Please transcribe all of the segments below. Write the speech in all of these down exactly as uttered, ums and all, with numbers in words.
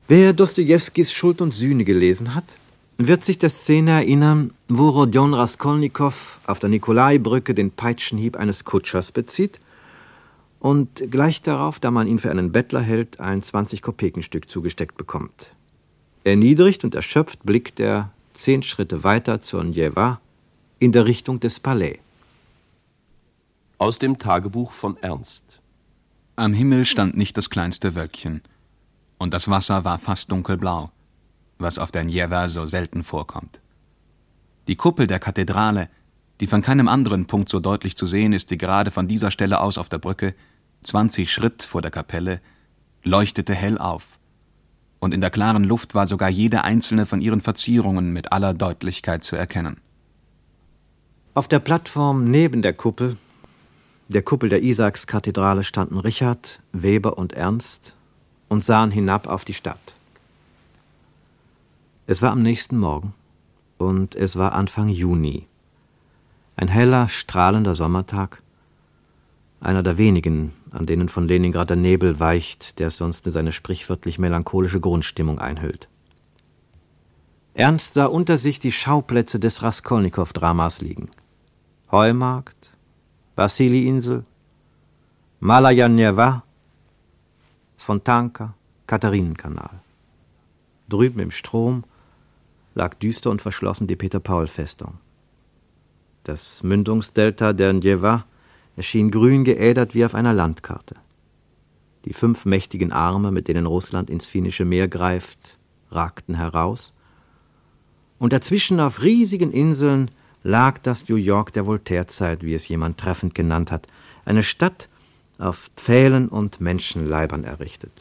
Wer Dostojewskis Schuld und Sühne gelesen hat, wird sich der Szene erinnern, wo Rodion Raskolnikow auf der Nikolaibrücke den Peitschenhieb eines Kutschers bezieht und gleich darauf, da man ihn für einen Bettler hält, ein zwanzig-Kopekenstück zugesteckt bekommt. Erniedrigt und erschöpft blickt er zehn Schritte weiter zur Njeva in der Richtung des Palais. Aus dem Tagebuch von Ernst. Am Himmel stand nicht das kleinste Wölkchen, und das Wasser war fast dunkelblau, was auf der Njeva so selten vorkommt. Die Kuppel der Kathedrale, die von keinem anderen Punkt so deutlich zu sehen ist wie gerade von dieser Stelle aus auf der Brücke, zwanzig Schritt vor der Kapelle, leuchtete hell auf, und in der klaren Luft war sogar jede einzelne von ihren Verzierungen mit aller Deutlichkeit zu erkennen. Auf der Plattform neben der Kuppel, der Kuppel der Isaakskathedrale, standen Richard, Weber und Ernst und sahen hinab auf die Stadt. Es war am nächsten Morgen und es war Anfang Juni. Ein heller, strahlender Sommertag, einer der wenigen, an denen von Leningrad der Nebel weicht, der es sonst in seine sprichwörtlich melancholische Grundstimmung einhüllt. Ernst sah unter sich die Schauplätze des Raskolnikow-Dramas liegen. Heumarkt, Wassili-Insel, Malaya Njeva, Fontanka, Katharinenkanal. Drüben im Strom lag düster und verschlossen die Peter-Paul-Festung. Das Mündungsdelta der Njeva erschien grün geädert wie auf einer Landkarte. Die fünf mächtigen Arme, mit denen Russland ins Finnische Meer greift, ragten heraus, und dazwischen auf riesigen Inseln lag das New York der Voltairezeit, wie es jemand treffend genannt hat, eine Stadt auf Pfählen und Menschenleibern errichtet.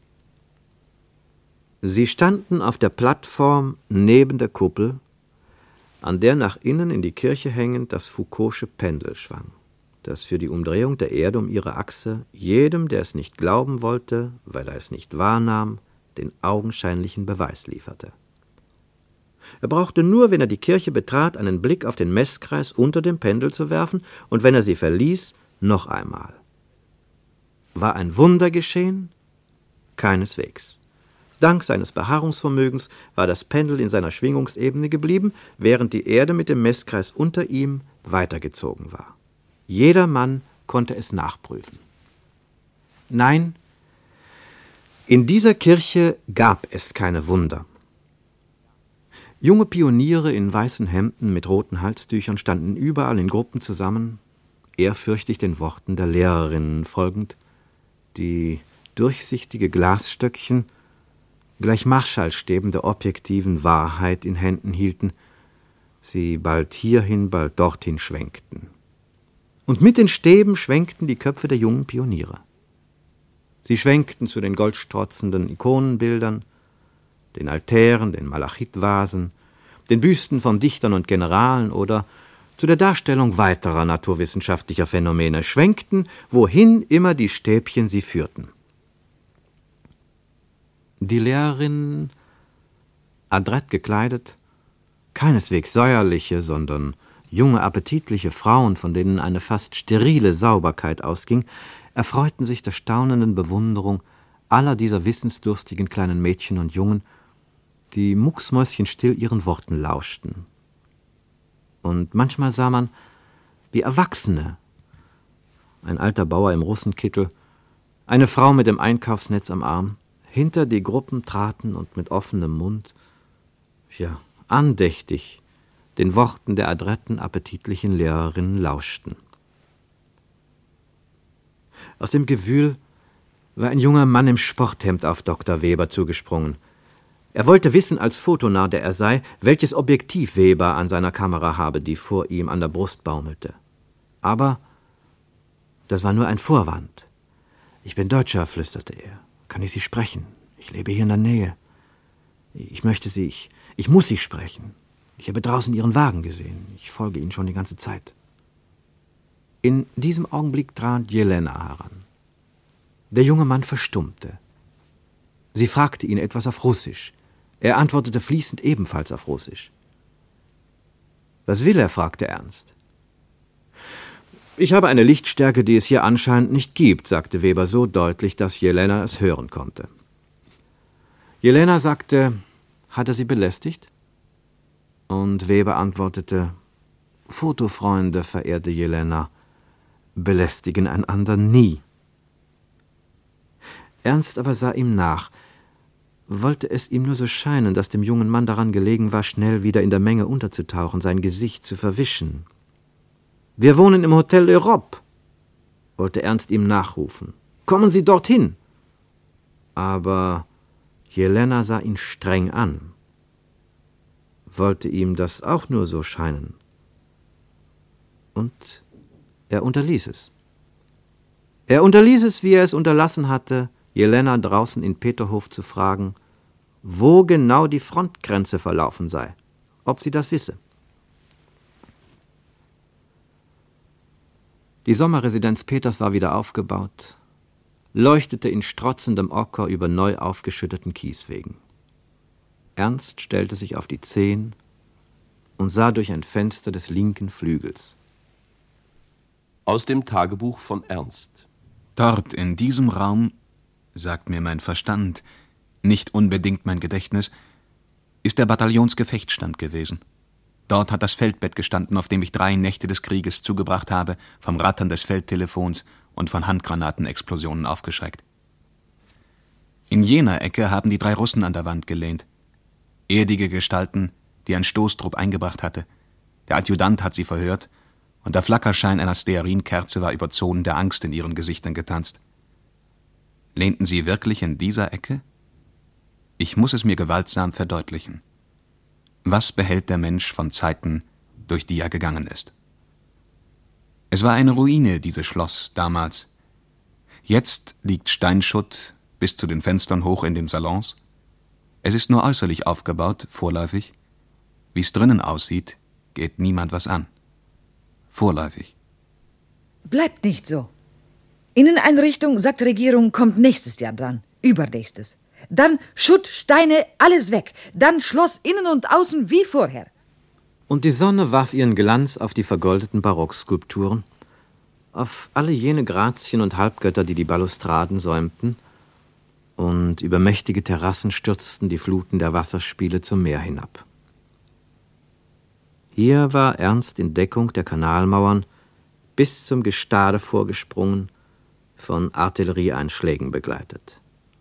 Sie standen auf der Plattform neben der Kuppel, an der nach innen in die Kirche hängend das Foucaultsche Pendel schwang, das für die Umdrehung der Erde um ihre Achse jedem, der es nicht glauben wollte, weil er es nicht wahrnahm, den augenscheinlichen Beweis lieferte. Er brauchte nur, wenn er die Kirche betrat, einen Blick auf den Messkreis unter dem Pendel zu werfen, und wenn er sie verließ, noch einmal. War ein Wunder geschehen? Keineswegs. Dank seines Beharrungsvermögens war das Pendel in seiner Schwingungsebene geblieben, während die Erde mit dem Messkreis unter ihm weitergezogen war. Jeder Mann konnte es nachprüfen. Nein, in dieser Kirche gab es keine Wunder. Junge Pioniere in weißen Hemden mit roten Halstüchern standen überall in Gruppen zusammen, ehrfürchtig den Worten der Lehrerinnen folgend, die durchsichtige Glasstöckchen gleich Marschallstäben der objektiven Wahrheit in Händen hielten, sie bald hierhin, bald dorthin schwenkten. Und mit den Stäben schwenkten die Köpfe der jungen Pioniere. Sie schwenkten zu den goldstrotzenden Ikonenbildern, den Altären, den Malachitvasen, den Büsten von Dichtern und Generalen oder zu der Darstellung weiterer naturwissenschaftlicher Phänomene, schwenkten, wohin immer die Stäbchen sie führten. Die Lehrerinnen, adrett gekleidet, keineswegs säuerliche, sondern junge, appetitliche Frauen, von denen eine fast sterile Sauberkeit ausging, erfreuten sich der staunenden Bewunderung aller dieser wissensdurstigen kleinen Mädchen und Jungen, die mucksmäuschenstill ihren Worten lauschten. Und manchmal sah man, wie Erwachsene, ein alter Bauer im Russenkittel, eine Frau mit dem Einkaufsnetz am Arm, hinter die Gruppen traten und mit offenem Mund, ja, andächtig, den Worten der adretten, appetitlichen Lehrerinnen lauschten. Aus dem Gewühl war ein junger Mann im Sporthemd auf Doktor Weber zugesprungen. Er wollte wissen, als Fotonarr, der er sei, welches Objektiv Weber an seiner Kamera habe, die vor ihm an der Brust baumelte. Aber das war nur ein Vorwand. »Ich bin Deutscher«, flüsterte er. »Kann ich Sie sprechen? Ich lebe hier in der Nähe. Ich möchte Sie, ich, ich muss Sie sprechen. Ich habe draußen Ihren Wagen gesehen. Ich folge Ihnen schon die ganze Zeit.« In diesem Augenblick trat Jelena heran. Der junge Mann verstummte. Sie fragte ihn etwas auf Russisch. Er antwortete fließend ebenfalls auf Russisch. »Was will er?« fragte Ernst. »Ich habe eine Lichtstärke, die es hier anscheinend nicht gibt«, sagte Weber so deutlich, dass Jelena es hören konnte. Jelena sagte, hat er sie belästigt? Und Weber antwortete, Fotofreunde, verehrte Jelena, belästigen einander nie. Ernst aber sah ihm nach. Wollte es ihm nur so scheinen, dass dem jungen Mann daran gelegen war, schnell wieder in der Menge unterzutauchen, sein Gesicht zu verwischen. »Wir wohnen im Hotel Europe«, wollte Ernst ihm nachrufen. »Kommen Sie dorthin!« Aber Jelena sah ihn streng an. Wollte ihm das auch nur so scheinen? Und er unterließ es. Er unterließ es, wie er es unterlassen hatte, Jelena draußen in Peterhof zu fragen, wo genau die Frontgrenze verlaufen sei, ob sie das wisse. Die Sommerresidenz Peters war wieder aufgebaut, leuchtete in strotzendem Ocker über neu aufgeschütteten Kieswegen. Ernst stellte sich auf die Zehen und sah durch ein Fenster des linken Flügels. Aus dem Tagebuch von Ernst. Dort, in diesem Raum, sagt mir mein Verstand, nicht unbedingt mein Gedächtnis, ist der Bataillonsgefechtsstand gewesen. Dort hat das Feldbett gestanden, auf dem ich drei Nächte des Krieges zugebracht habe, vom Rattern des Feldtelefons und von Handgranatenexplosionen aufgeschreckt. In jener Ecke haben die drei Russen an der Wand gelehnt. Erdige Gestalten, die ein Stoßtrupp eingebracht hatte. Der Adjutant hat sie verhört, und der Flackerschein einer Stearinkerze war über Zonen der Angst in ihren Gesichtern getanzt. Lehnten sie wirklich in dieser Ecke? Ich muss es mir gewaltsam verdeutlichen. Was behält der Mensch von Zeiten, durch die er gegangen ist? Es war eine Ruine, dieses Schloss, damals. Jetzt liegt Steinschutt bis zu den Fenstern hoch in den Salons. Es ist nur äußerlich aufgebaut, vorläufig. Wie es drinnen aussieht, geht niemand was an. Vorläufig. Bleibt nicht so. Inneneinrichtung, sagt Regierung, kommt nächstes Jahr dran. Übernächstes. Dann Schutt, Steine, alles weg. Dann Schloss innen und außen wie vorher. Und die Sonne warf ihren Glanz auf die vergoldeten Barockskulpturen, auf alle jene Grazien und Halbgötter, die die Balustraden säumten, und über mächtige Terrassen stürzten die Fluten der Wasserspiele zum Meer hinab. Hier war Ernst in Deckung der Kanalmauern bis zum Gestade vorgesprungen, von Artillerieeinschlägen begleitet.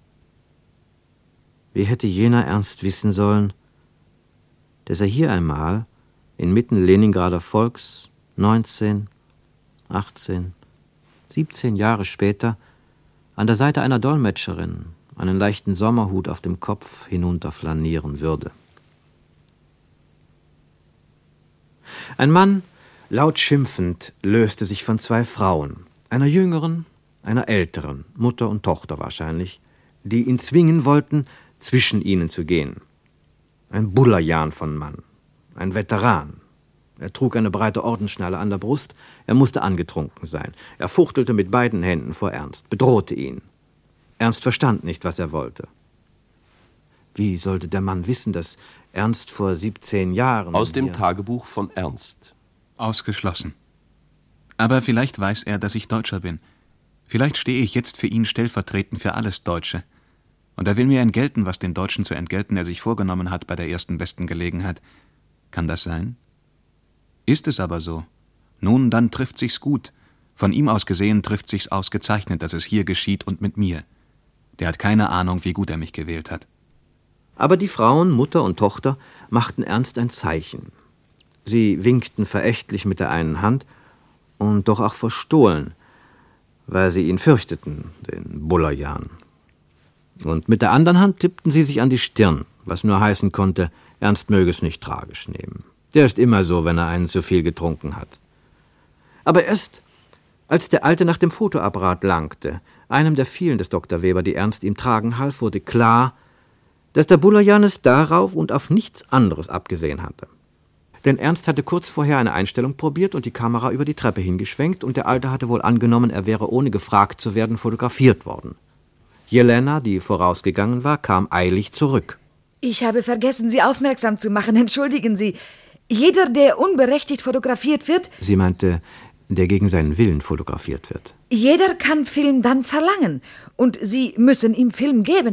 Wie hätte jener Ernst wissen sollen, dass er hier einmal inmitten Leningrader Volks neunzehn, achtzehn, siebzehn Jahre später an der Seite einer Dolmetscherin einen leichten Sommerhut auf dem Kopf hinunterflanieren würde. Ein Mann, laut schimpfend, löste sich von zwei Frauen, einer jüngeren, einer älteren, Mutter und Tochter wahrscheinlich, die ihn zwingen wollten, zwischen ihnen zu gehen. Ein Bulajan von Mann, ein Veteran. Er trug eine breite Ordensschnalle an der Brust, er musste angetrunken sein. Er fuchtelte mit beiden Händen vor Ernst, bedrohte ihn. Ernst verstand nicht, was er wollte. Wie sollte der Mann wissen, dass Ernst vor siebzehn Jahren... Aus dem Tagebuch von Ernst. Ausgeschlossen. Aber vielleicht weiß er, dass ich Deutscher bin. Vielleicht stehe ich jetzt für ihn stellvertretend für alles Deutsche. Und er will mir entgelten, was den Deutschen zu entgelten er sich vorgenommen hat bei der ersten besten Gelegenheit. Kann das sein? Ist es aber so? Nun, dann trifft sich's gut. Von ihm aus gesehen trifft sich's ausgezeichnet, dass es hier geschieht und mit mir. Der hat keine Ahnung, wie gut er mich gewählt hat. Aber die Frauen, Mutter und Tochter, machten Ernst ein Zeichen. Sie winkten verächtlich mit der einen Hand und doch auch verstohlen, weil sie ihn fürchteten, den Bulajan. Und mit der anderen Hand tippten sie sich an die Stirn, was nur heißen konnte, Ernst möge es nicht tragisch nehmen. Der ist immer so, wenn er einen zu viel getrunken hat. Aber erst, als der Alte nach dem Fotoapparat langte, einem der vielen des Doktor Weber, die Ernst ihm tragen half, wurde klar, dass der Bulajan es darauf und auf nichts anderes abgesehen hatte. Denn Ernst hatte kurz vorher eine Einstellung probiert und die Kamera über die Treppe hingeschwenkt, und der Alte hatte wohl angenommen, er wäre ohne gefragt zu werden fotografiert worden. Jelena, die vorausgegangen war, kam eilig zurück. Ich habe vergessen, Sie aufmerksam zu machen. Entschuldigen Sie. Jeder, der unberechtigt fotografiert wird... Sie meinte, der gegen seinen Willen fotografiert wird. Jeder kann Film dann verlangen. Und Sie müssen ihm Film geben.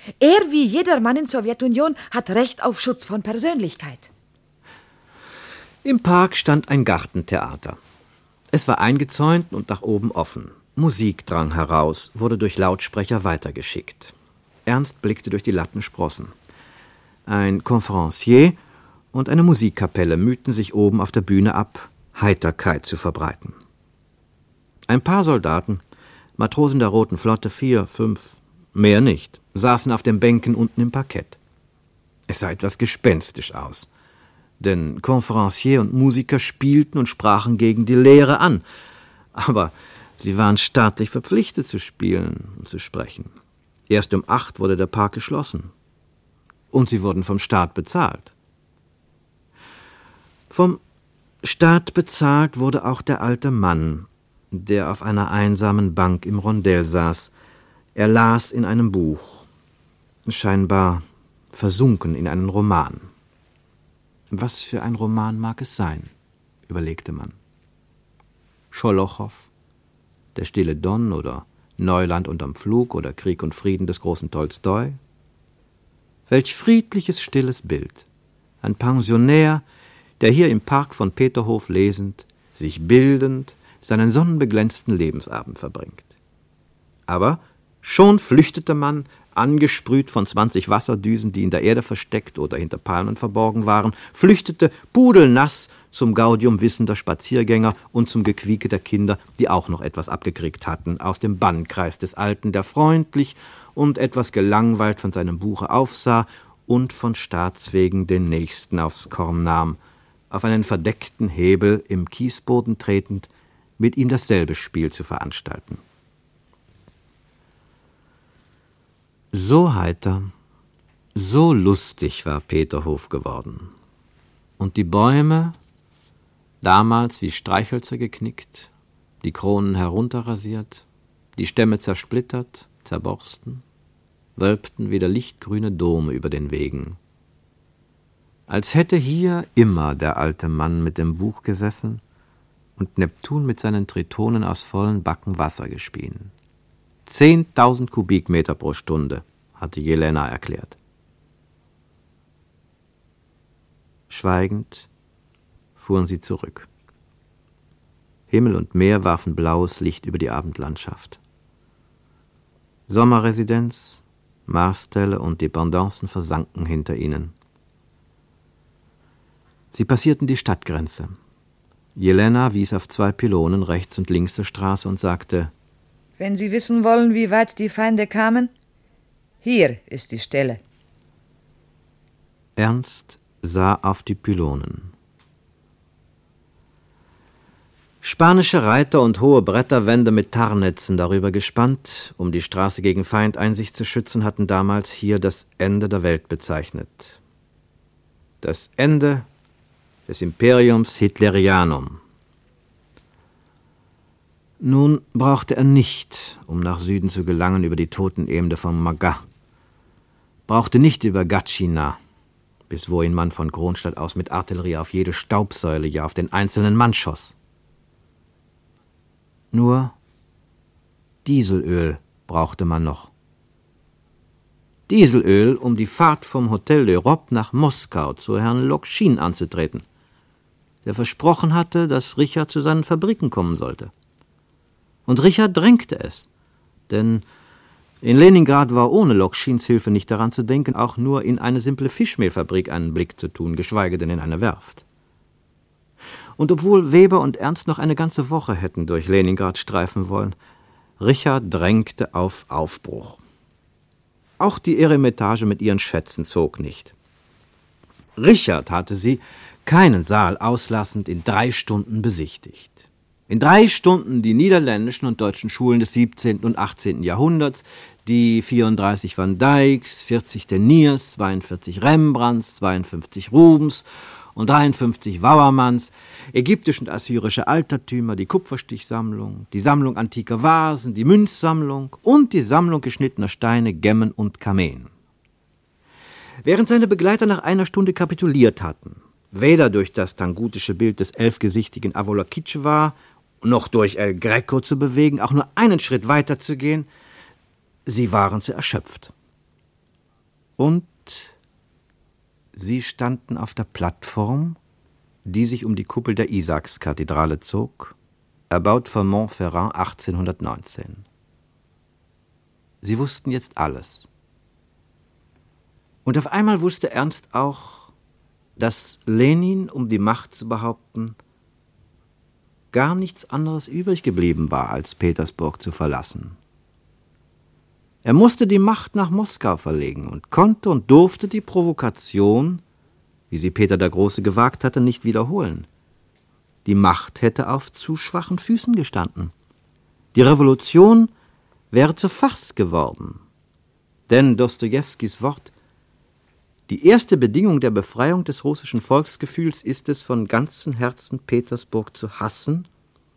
Er wie jeder Mann in Sowjetunion hat Recht auf Schutz von Persönlichkeit. Im Park stand ein Gartentheater. Es war eingezäunt und nach oben offen. Musik drang heraus, wurde durch Lautsprecher weitergeschickt. Ernst blickte durch die Lattensprossen. Ein Conferencier und eine Musikkapelle mühten sich oben auf der Bühne ab, Heiterkeit zu verbreiten. Ein paar Soldaten, Matrosen der Roten Flotte, vier, fünf, mehr nicht, saßen auf den Bänken unten im Parkett. Es sah etwas gespenstisch aus, denn Conferencier und Musiker spielten und sprachen gegen die Lehre an, aber sie waren staatlich verpflichtet zu spielen und zu sprechen. Erst um acht wurde der Park geschlossen. Und sie wurden vom Staat bezahlt. Vom Staat bezahlt wurde auch der alte Mann, der auf einer einsamen Bank im Rondell saß. Er las in einem Buch, scheinbar versunken in einen Roman. Was für ein Roman mag es sein, überlegte man. Scholochow, Der stille Don oder Neuland unterm Pflug oder Krieg und Frieden des großen Tolstoi? Welch friedliches, stilles Bild. Ein Pensionär, der hier im Park von Peterhof lesend, sich bildend, seinen sonnenbeglänzten Lebensabend verbringt. Aber schon flüchtete man, angesprüht von zwanzig Wasserdüsen, die in der Erde versteckt oder hinter Palmen verborgen waren, flüchtete pudelnass zum Gaudium wissender Spaziergänger und zum Gequieke der Kinder, die auch noch etwas abgekriegt hatten, aus dem Bannkreis des Alten, der freundlich und etwas gelangweilt von seinem Buche aufsah und von Staatswegen den Nächsten aufs Korn nahm, auf einen verdeckten Hebel im Kiesboden tretend, mit ihm dasselbe Spiel zu veranstalten. So heiter, so lustig war Peterhof geworden. Und die Bäume, damals wie Streichhölzer geknickt, die Kronen herunterrasiert, die Stämme zersplittert, zerborsten, wölbten wieder lichtgrüne Dome über den Wegen. Als hätte hier immer der alte Mann mit dem Buch gesessen und Neptun mit seinen Tritonen aus vollen Backen Wasser gespien. Zehntausend Kubikmeter pro Stunde, hatte Jelena erklärt. Schweigend fuhren sie zurück. Himmel und Meer warfen blaues Licht über die Abendlandschaft. Sommerresidenz, Marsstelle und Dependancen versanken hinter ihnen. Sie passierten die Stadtgrenze. Jelena wies auf zwei Pylonen rechts und links der Straße und sagte: Wenn Sie wissen wollen, wie weit die Feinde kamen, hier ist die Stelle. Ernst sah auf die Pylonen. Spanische Reiter und hohe Bretterwände mit Tarnnetzen darüber gespannt, um die Straße gegen Feindeinsicht zu schützen, hatten damals hier das Ende der Welt bezeichnet. Das Ende des Imperiums Hitlerianum. Nun brauchte er nicht, um nach Süden zu gelangen, über die Totenebene von Maga, brauchte nicht über Gatschina, bis wohin man von Kronstadt aus mit Artillerie auf jede Staubsäule, ja auf den einzelnen Mann schoss. Nur Dieselöl brauchte man noch. Dieselöl, um die Fahrt vom Hotel d'Europe nach Moskau zu Herrn Lokschin anzutreten, der versprochen hatte, dass Richard zu seinen Fabriken kommen sollte. Und Richard drängte es, denn in Leningrad war ohne Lokschins Hilfe nicht daran zu denken, auch nur in eine simple Fischmehlfabrik einen Blick zu tun, geschweige denn in eine Werft. Und obwohl Weber und Ernst noch eine ganze Woche hätten durch Leningrad streifen wollen, Richard drängte auf Aufbruch. Auch die Eremitage mit ihren Schätzen zog nicht. Richard hatte sie, keinen Saal auslassend, in drei Stunden besichtigt. In drei Stunden die niederländischen und deutschen Schulen des siebzehnten und achtzehnten Jahrhunderts, die vierunddreißig Van Dycks, vierzig Teniers, zweiundvierzig Rembrandts, zweiundfünfzig Rubens und dreiundfünfzig Wauermanns, ägyptische und assyrische Altertümer, die Kupferstichsammlung, die Sammlung antiker Vasen, die Münzsammlung und die Sammlung geschnittener Steine, Gemmen und Kameen. Während seine Begleiter nach einer Stunde kapituliert hatten, weder durch das tangutische Bild des elfgesichtigen Avalokiteshvara noch durch El Greco zu bewegen, auch nur einen Schritt weiter zu gehen, sie waren zu erschöpft. Und sie standen auf der Plattform, die sich um die Kuppel der Isaakskathedrale zog, erbaut von Montferrand achtzehnhundertneunzehn. Sie wussten jetzt alles. Und auf einmal wusste Ernst auch, dass Lenin, um die Macht zu behaupten, gar nichts anderes übrig geblieben war, als Petersburg zu verlassen. Er musste die Macht nach Moskau verlegen und konnte und durfte die Provokation, wie sie Peter der Große gewagt hatte, nicht wiederholen. Die Macht hätte auf zu schwachen Füßen gestanden. Die Revolution wäre zur Farce geworden. Denn Dostojewskis Wort: Die erste Bedingung der Befreiung des russischen Volksgefühls ist es, von ganzem Herzen Petersburg zu hassen,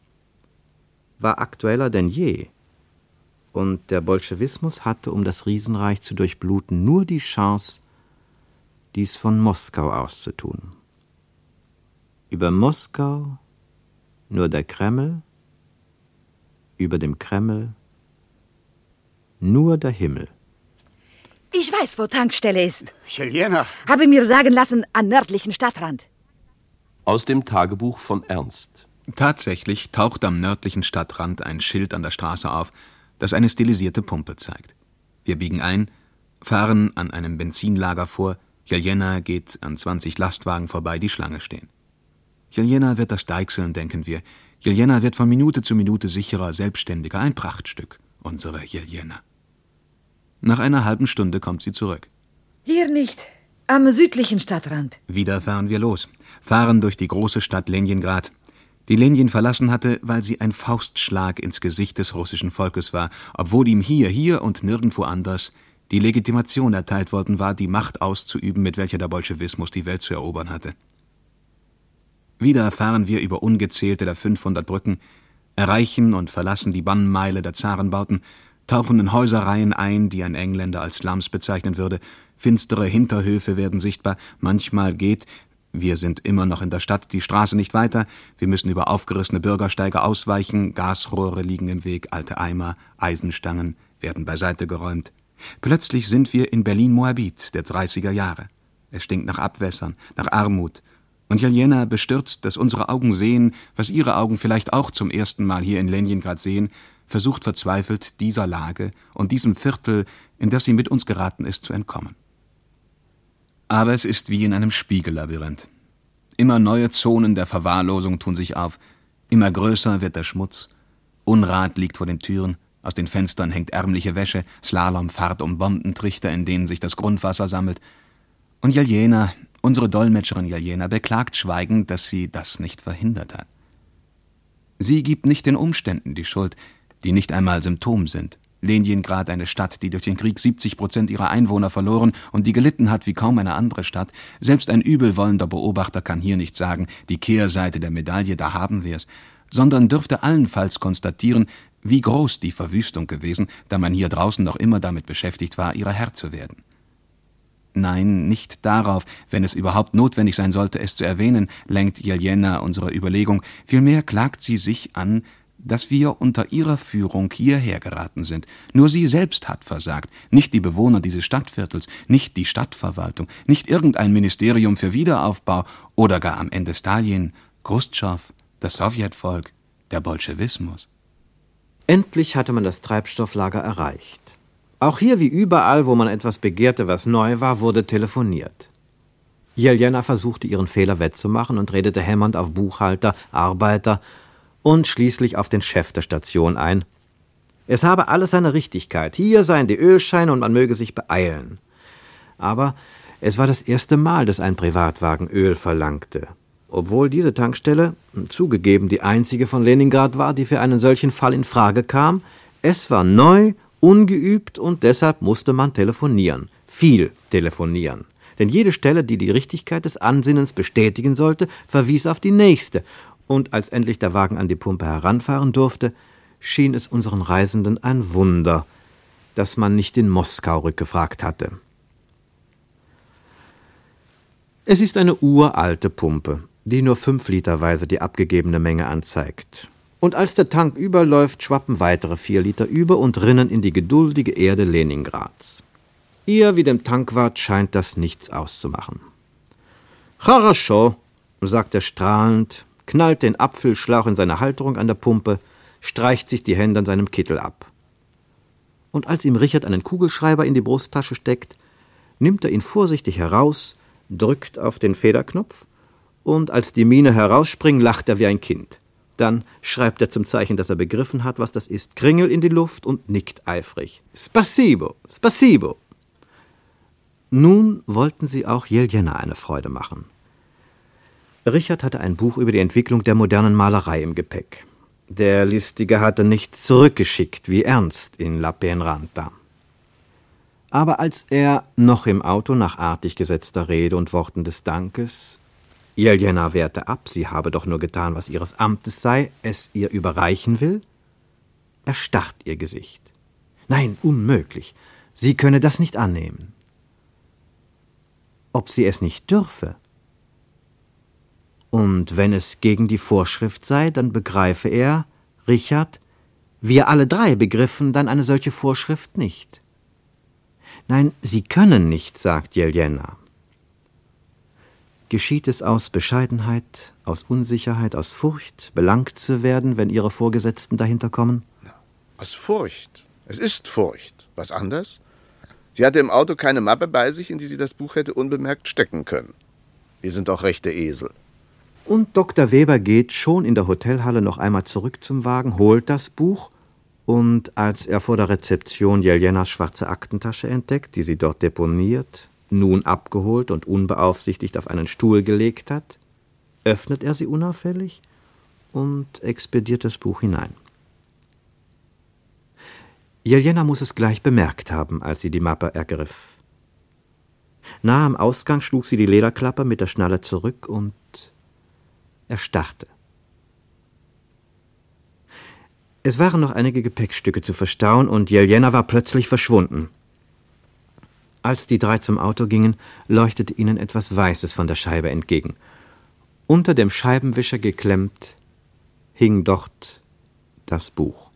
war aktueller denn je. Und der Bolschewismus hatte, um das Riesenreich zu durchbluten, nur die Chance, dies von Moskau aus zu tun. Über Moskau nur der Kreml, über dem Kreml nur der Himmel. Ich weiß, wo Tankstelle ist. Jelena. Habe mir sagen lassen, am nördlichen Stadtrand. Aus dem Tagebuch von Ernst. Tatsächlich taucht am nördlichen Stadtrand ein Schild an der Straße auf, das eine stilisierte Pumpe zeigt. Wir biegen ein, fahren an einem Benzinlager vor. Jelena geht an zwanzig Lastwagen vorbei, die Schlange stehen. Jelena wird das deichseln, denken wir. Jelena wird von Minute zu Minute sicherer, selbstständiger. Ein Prachtstück, unsere Jelena. Nach einer halben Stunde kommt sie zurück. Hier nicht, am südlichen Stadtrand. Wieder fahren wir los, fahren durch die große Stadt Leningrad, die Lenin verlassen hatte, weil sie ein Faustschlag ins Gesicht des russischen Volkes war, obwohl ihm hier, hier und nirgendwo anders die Legitimation erteilt worden war, die Macht auszuüben, mit welcher der Bolschewismus die Welt zu erobern hatte. Wieder fahren wir über ungezählte der fünfhundert Brücken, erreichen und verlassen die Bannmeile der Zarenbauten, tauchen in Häuserreihen ein, die ein Engländer als Slums bezeichnen würde. Finstere Hinterhöfe werden sichtbar. Manchmal geht, wir sind immer noch in der Stadt, die Straße nicht weiter. Wir müssen über aufgerissene Bürgersteige ausweichen. Gasrohre liegen im Weg, alte Eimer, Eisenstangen werden beiseite geräumt. Plötzlich sind wir in Berlin-Moabit der dreißiger Jahre. Es stinkt nach Abwässern, nach Armut. Und Jelena, bestürzt, dass unsere Augen sehen, was ihre Augen vielleicht auch zum ersten Mal hier in Leningrad sehen, versucht verzweifelt, dieser Lage und diesem Viertel, in das sie mit uns geraten ist, zu entkommen. Aber es ist wie in einem Spiegellabyrinth. Immer neue Zonen der Verwahrlosung tun sich auf, immer größer wird der Schmutz. Unrat liegt vor den Türen, aus den Fenstern hängt ärmliche Wäsche, Slalomfahrt um Bombentrichter, in denen sich das Grundwasser sammelt. Und Jelena, unsere Dolmetscherin Jelena, beklagt schweigend, dass sie das nicht verhindert hat. Sie gibt nicht den Umständen die Schuld, die nicht einmal Symptom sind. Leningrad, eine Stadt, die durch den Krieg siebzig Prozent ihrer Einwohner verloren und die gelitten hat wie kaum eine andere Stadt. Selbst ein übelwollender Beobachter kann hier nicht sagen, die Kehrseite der Medaille, da haben wir es, sondern dürfte allenfalls konstatieren, wie groß die Verwüstung gewesen, da man hier draußen noch immer damit beschäftigt war, ihrer Herr zu werden. Nein, nicht darauf, wenn es überhaupt notwendig sein sollte, es zu erwähnen, lenkt Jelena unsere Überlegung. Vielmehr klagt sie sich an, dass wir unter ihrer Führung hierher geraten sind. Nur sie selbst hat versagt, nicht die Bewohner dieses Stadtviertels, nicht die Stadtverwaltung, nicht irgendein Ministerium für Wiederaufbau oder gar am Ende Stalin, Chruschtschov, das Sowjetvolk, der Bolschewismus. Endlich hatte man das Treibstofflager erreicht. Auch hier wie überall, wo man etwas begehrte, was neu war, wurde telefoniert. Jelena versuchte, ihren Fehler wettzumachen und redete hämmernd auf Buchhalter, Arbeiter und schließlich auf den Chef der Station ein. Es habe alles seine Richtigkeit. Hier seien die Ölscheine und man möge sich beeilen. Aber es war das erste Mal, dass ein Privatwagen Öl verlangte. Obwohl diese Tankstelle, zugegeben die einzige von Leningrad war, die für einen solchen Fall in Frage kam, es war neu, ungeübt und deshalb musste man telefonieren. Viel telefonieren. Denn jede Stelle, die die Richtigkeit des Ansinnens bestätigen sollte, verwies auf die nächste. Und als endlich der Wagen an die Pumpe heranfahren durfte, schien es unseren Reisenden ein Wunder, dass man nicht in Moskau rückgefragt hatte. Es ist eine uralte Pumpe, die nur fünf Literweise die abgegebene Menge anzeigt. Und als der Tank überläuft, schwappen weitere vier Liter über und rinnen in die geduldige Erde Leningrads. Ihr wie dem Tankwart scheint das nichts auszumachen. »Хорошо«, sagt er strahlend, knallt den Apfelschlauch in seine Halterung an der Pumpe, streicht sich die Hände an seinem Kittel ab. Und als ihm Richard einen Kugelschreiber in die Brusttasche steckt, nimmt er ihn vorsichtig heraus, drückt auf den Federknopf, und als die Mine herausspringt, lacht er wie ein Kind. Dann schreibt er zum Zeichen, dass er begriffen hat, was das ist, Kringel in die Luft und nickt eifrig. »Spasibo, spasibo!« Nun wollten sie auch Jelena eine Freude machen. Richard hatte ein Buch über die Entwicklung der modernen Malerei im Gepäck. Der Listige hatte nichts zurückgeschickt, wie Ernst in La Penranta. Aber als er, noch im Auto nach artig gesetzter Rede und Worten des Dankes, Jelena wehrte ab, sie habe doch nur getan, was ihres Amtes sei, es ihr überreichen will, erstarrt ihr Gesicht. Nein, unmöglich, sie könne das nicht annehmen. Ob sie es nicht dürfe? Und wenn es gegen die Vorschrift sei, dann begreife er, Richard, wir alle drei begriffen dann eine solche Vorschrift nicht. Nein, sie können nicht, sagt Jelena. Geschieht es aus Bescheidenheit, aus Unsicherheit, aus Furcht, belangt zu werden, wenn ihre Vorgesetzten dahinter kommen? Aus Furcht. Es ist Furcht. Was anders? Sie hatte im Auto keine Mappe bei sich, in die sie das Buch hätte unbemerkt stecken können. Wir sind doch rechte Esel. Und Doktor Weber geht schon in der Hotelhalle noch einmal zurück zum Wagen, holt das Buch, und als er vor der Rezeption Jelenas schwarze Aktentasche entdeckt, die sie dort deponiert, nun abgeholt und unbeaufsichtigt auf einen Stuhl gelegt hat, öffnet er sie unauffällig und expediert das Buch hinein. Jelena muss es gleich bemerkt haben, als sie die Mappe ergriff. Nahe am Ausgang schlug sie die Lederklappe mit der Schnalle zurück und erstarrte. Es waren noch einige Gepäckstücke zu verstauen und Jelena war plötzlich verschwunden. Als die drei zum Auto gingen, leuchtete ihnen etwas Weißes von der Scheibe entgegen. Unter dem Scheibenwischer geklemmt hing dort das Buch.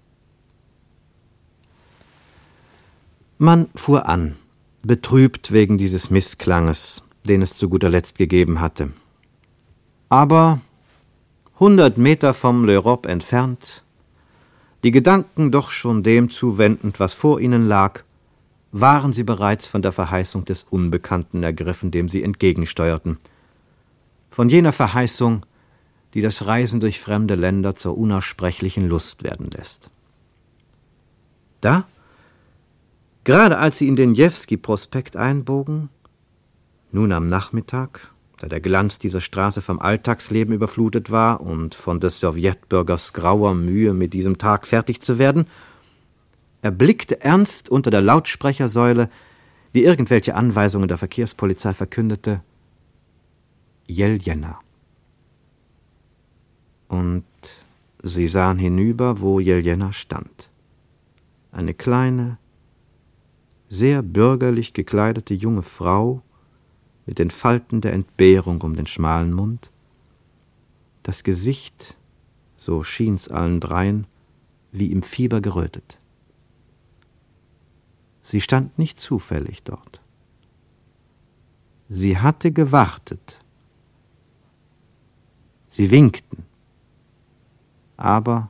Man fuhr an, betrübt wegen dieses Missklanges, den es zu guter Letzt gegeben hatte. Aber hundert Meter vom L'Europe entfernt, die Gedanken doch schon dem zuwendend, was vor ihnen lag, waren sie bereits von der Verheißung des Unbekannten ergriffen, dem sie entgegensteuerten. Von jener Verheißung, die das Reisen durch fremde Länder zur unaussprechlichen Lust werden lässt. Da, gerade als sie in den Jewski-Prospekt einbogen, nun am Nachmittag, da der Glanz dieser Straße vom Alltagsleben überflutet war und von des Sowjetbürgers grauer Mühe, mit diesem Tag fertig zu werden, erblickte Ernst unter der Lautsprechersäule, wie irgendwelche Anweisungen der Verkehrspolizei verkündete, Jelena. Und sie sahen hinüber, wo Jelena stand. Eine kleine, sehr bürgerlich gekleidete junge Frau mit den Falten der Entbehrung um den schmalen Mund, das Gesicht, so schien's allen dreien, wie im Fieber gerötet. Sie stand nicht zufällig dort. Sie hatte gewartet. Sie winkten, aber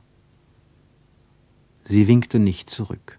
sie winkte nicht zurück.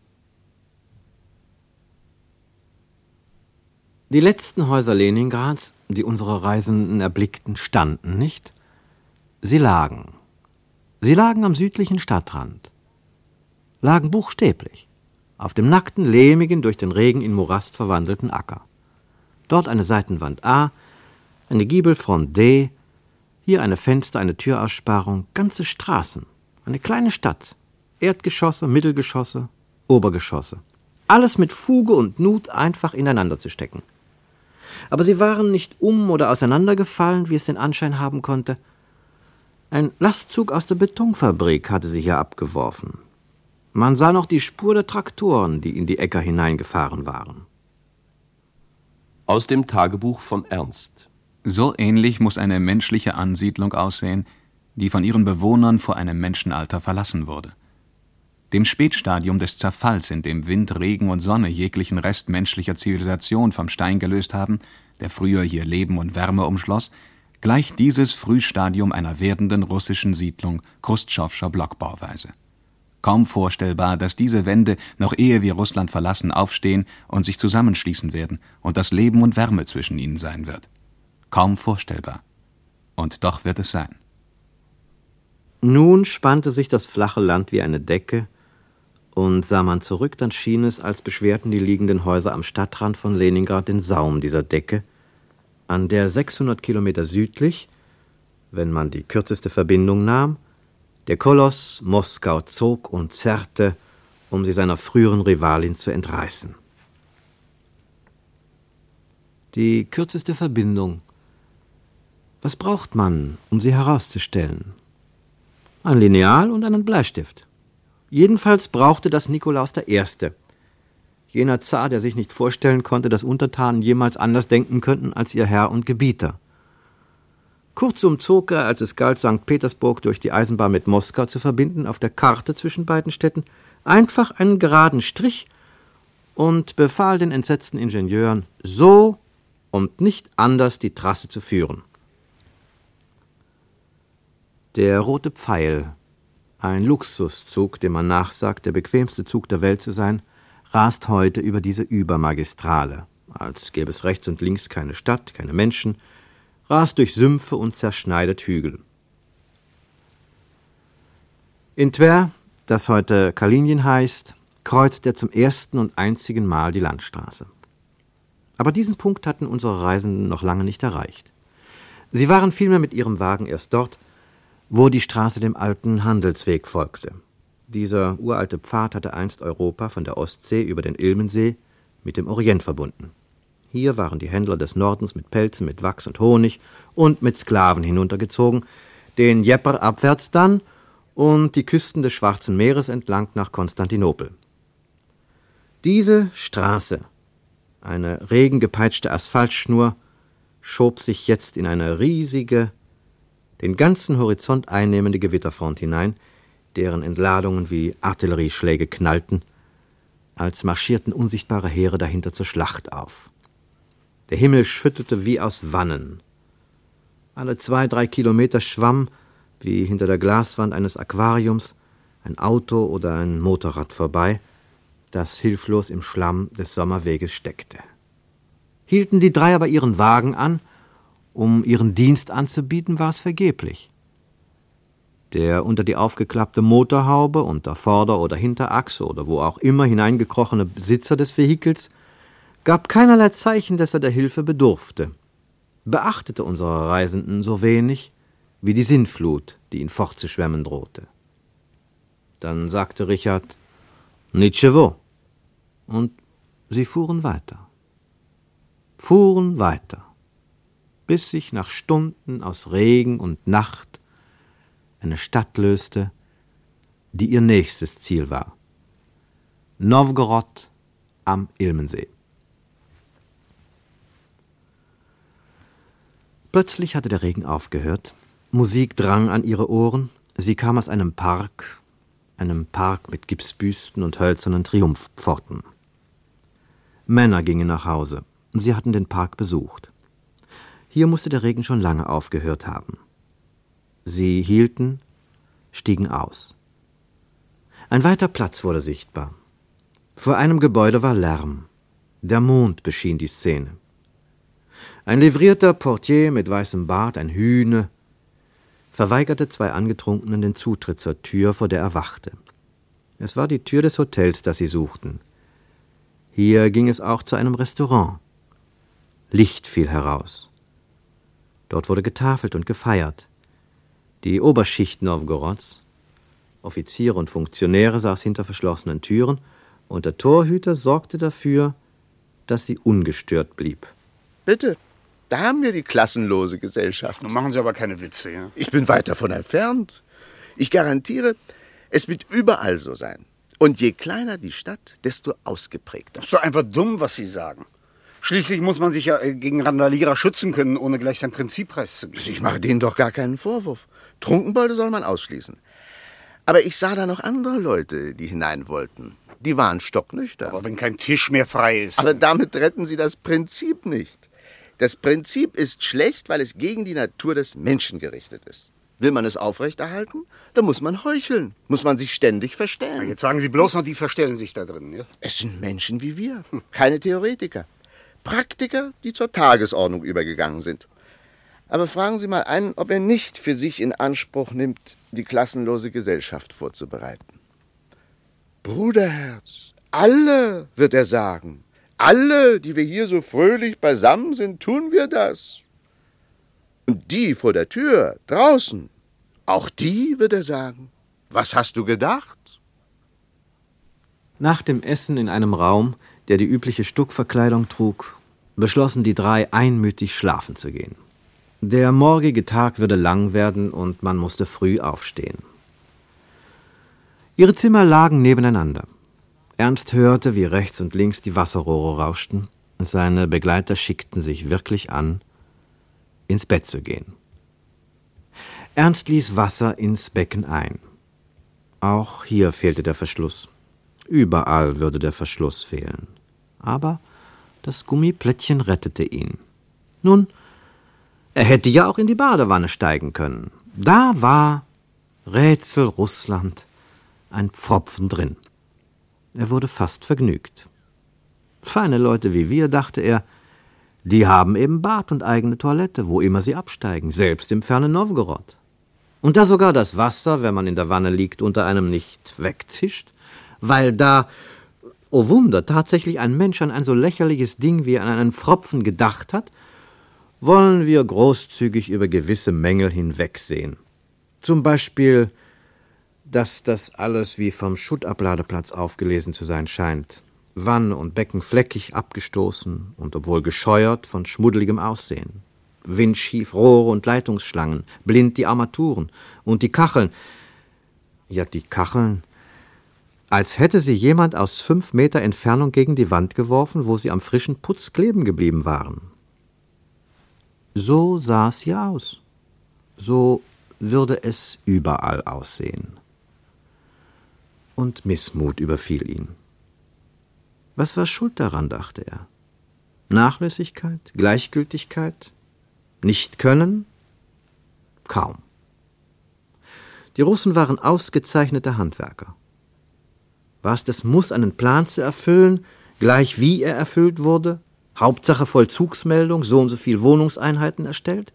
Die letzten Häuser Leningrads, die unsere Reisenden erblickten, standen nicht. Sie lagen. Sie lagen am südlichen Stadtrand. Lagen buchstäblich auf dem nackten, lehmigen, durch den Regen in Morast verwandelten Acker. Dort eine Seitenwand A, eine Giebelfront D, hier eine Fenster, eine Türaussparung, ganze Straßen, eine kleine Stadt, Erdgeschosse, Mittelgeschosse, Obergeschosse. Alles mit Fuge und Nut einfach ineinander zu stecken. Aber sie waren nicht um- oder auseinandergefallen, wie es den Anschein haben konnte. Ein Lastzug aus der Betonfabrik hatte sie hier abgeworfen. Man sah noch die Spur der Traktoren, die in die Äcker hineingefahren waren. Aus dem Tagebuch von Ernst. So ähnlich muss eine menschliche Ansiedlung aussehen, die von ihren Bewohnern vor einem Menschenalter verlassen wurde. dem Spätstadium des Zerfalls, in dem Wind, Regen und Sonne jeglichen Rest menschlicher Zivilisation vom Stein gelöst haben, der früher hier Leben und Wärme umschloss, gleicht dieses Frühstadium einer werdenden russischen Siedlung Chrustschowscher Blockbauweise. Kaum vorstellbar, dass diese Wände, noch ehe wir Russland verlassen, aufstehen und sich zusammenschließen werden und dass Leben und Wärme zwischen ihnen sein wird. Kaum vorstellbar. Und doch wird es sein. Nun spannte sich das flache Land wie eine Decke, und sah man zurück, dann schien es, als beschwerten die liegenden Häuser am Stadtrand von Leningrad den Saum dieser Decke, an der sechshundert Kilometer südlich, wenn man die kürzeste Verbindung nahm, der Koloss Moskau zog und zerrte, um sie seiner früheren Rivalin zu entreißen. Die kürzeste Verbindung. Was braucht man, um sie herauszustellen? Ein Lineal und einen Bleistift. Jedenfalls brauchte das Nikolaus der Erste, jener Zar, der sich nicht vorstellen konnte, dass Untertanen jemals anders denken könnten als ihr Herr und Gebieter. Kurzum zog er, als es galt, Sankt Petersburg durch die Eisenbahn mit Moskau zu verbinden, auf der Karte zwischen beiden Städten einfach einen geraden Strich und befahl den entsetzten Ingenieuren, so und nicht anders die Trasse zu führen. Der rote Pfeil, ein Luxuszug, dem man nachsagt, der bequemste Zug der Welt zu sein, rast heute über diese Übermagistrale, als gäbe es rechts und links keine Stadt, keine Menschen, rast durch Sümpfe und zerschneidet Hügel. In Twer, das heute Kalinjen heißt, kreuzt er zum ersten und einzigen Mal die Landstraße. Aber diesen Punkt hatten unsere Reisenden noch lange nicht erreicht. Sie waren vielmehr mit ihrem Wagen erst dort, wo die Straße dem alten Handelsweg folgte. Dieser uralte Pfad hatte einst Europa von der Ostsee über den Ilmensee mit dem Orient verbunden. Hier waren die Händler des Nordens mit Pelzen, mit Wachs und Honig und mit Sklaven hinuntergezogen, den Dnjepr abwärts dann und die Küsten des Schwarzen Meeres entlang nach Konstantinopel. Diese Straße, eine regengepeitschte Asphaltschnur, schob sich jetzt in eine riesige, den ganzen Horizont einnehmende Gewitterfront hinein, deren Entladungen wie Artillerieschläge knallten, als marschierten unsichtbare Heere dahinter zur Schlacht auf. Der Himmel schüttete wie aus Wannen. Alle zwei, drei Kilometer schwamm, wie hinter der Glaswand eines Aquariums, ein Auto oder ein Motorrad vorbei, das hilflos im Schlamm des Sommerweges steckte. Hielten die drei aber ihren Wagen an, um ihren Dienst anzubieten, war es vergeblich. Der unter die aufgeklappte Motorhaube, unter Vorder- oder Hinterachse oder wo auch immer hineingekrochene Besitzer des Vehikels gab keinerlei Zeichen, dass er der Hilfe bedurfte, beachtete unsere Reisenden so wenig wie die Sintflut, die ihn fortzuschwemmen drohte. Dann sagte Richard, »Nitschewo«, und sie fuhren weiter, fuhren weiter, bis sich nach Stunden aus Regen und Nacht eine Stadt löste, die ihr nächstes Ziel war. Nowgorod am Ilmensee. Plötzlich hatte der Regen aufgehört, Musik drang an ihre Ohren, sie kam aus einem Park, einem Park mit Gipsbüsten und hölzernen Triumphpforten. Männer gingen nach Hause, sie hatten den Park besucht. Hier musste der Regen schon lange aufgehört haben. Sie hielten, stiegen aus. Ein weiter Platz wurde sichtbar. Vor einem Gebäude war Lärm. Der Mond beschien die Szene. Ein livrierter Portier mit weißem Bart, ein Hühne, verweigerte zwei Angetrunkenen den Zutritt zur Tür, vor der er wachte. Es war die Tür des Hotels, das sie suchten. Hier ging es auch zu einem Restaurant. Licht fiel heraus. Dort wurde getafelt und gefeiert. Die Oberschicht Nowgorods, Offiziere und Funktionäre, saß hinter verschlossenen Türen, und der Torhüter sorgte dafür, dass sie ungestört blieb. Bitte, da haben wir die klassenlose Gesellschaft. Nun machen Sie aber keine Witze, ja? Ich bin weit davon entfernt. Ich garantiere, es wird überall so sein. Und je kleiner die Stadt, desto ausgeprägter. Das ist doch einfach dumm, was Sie sagen. Schließlich muss man sich ja gegen Randalierer schützen können, ohne gleich sein Prinzip preiszugeben. Ich mache denen doch gar keinen Vorwurf. Trunkenbolde soll man ausschließen. Aber ich sah da noch andere Leute, die hinein wollten. Die waren stocknüchtern. Aber wenn kein Tisch mehr frei ist. Aber damit retten Sie das Prinzip nicht. Das Prinzip ist schlecht, weil es gegen die Natur des Menschen gerichtet ist. Will man es aufrechterhalten, dann muss man heucheln, muss man sich ständig verstellen. Jetzt sagen Sie bloß noch, die verstellen sich da drin. Ja? Es sind Menschen wie wir, keine Theoretiker. Praktiker, die zur Tagesordnung übergegangen sind. Aber fragen Sie mal einen, ob er nicht für sich in Anspruch nimmt, die klassenlose Gesellschaft vorzubereiten. Bruderherz, alle, wird er sagen. Alle, die wir hier so fröhlich beisammen sind, tun wir das. Und die vor der Tür, draußen, auch die, wird er sagen. Was hast du gedacht? Nach dem Essen in einem Raum, der die übliche Stuckverkleidung trug, beschlossen die drei einmütig schlafen zu gehen. Der morgige Tag würde lang werden und man musste früh aufstehen. Ihre Zimmer lagen nebeneinander. Ernst hörte, wie rechts und links die Wasserrohre rauschten. Seine Begleiter schickten sich wirklich an, ins Bett zu gehen. Ernst ließ Wasser ins Becken ein. Auch hier fehlte der Verschluss. Überall würde der Verschluss fehlen. Aber das Gummiplättchen rettete ihn. Nun, er hätte ja auch in die Badewanne steigen können. Da war Rätsel Russland ein Pfropfen drin. Er wurde fast vergnügt. Feine Leute wie wir, dachte er, die haben eben Bad und eigene Toilette, wo immer sie absteigen, selbst im fernen Nowgorod. Und da sogar das Wasser, wenn man in der Wanne liegt, unter einem nicht wegzischt, weil da, oh Wunder, tatsächlich ein Mensch an ein so lächerliches Ding wie an einen Pfropfen gedacht hat, wollen wir großzügig über gewisse Mängel hinwegsehen. Zum Beispiel, dass das alles wie vom Schuttabladeplatz aufgelesen zu sein scheint. Wanne und Becken fleckig abgestoßen und obwohl gescheuert von schmuddeligem Aussehen. Windschief Rohre und Leitungsschlangen, blind die Armaturen und die Kacheln. Ja, die Kacheln, als hätte sie jemand aus fünf Meter Entfernung gegen die Wand geworfen, wo sie am frischen Putz kleben geblieben waren. So sah es hier aus. So würde es überall aussehen. Und Missmut überfiel ihn. Was war schuld daran, dachte er? Nachlässigkeit? Gleichgültigkeit? Nicht können? Kaum. Die Russen waren ausgezeichnete Handwerker. War es das Muss, einen Plan zu erfüllen, gleich wie er erfüllt wurde? Hauptsache Vollzugsmeldung, so und so viel Wohnungseinheiten erstellt?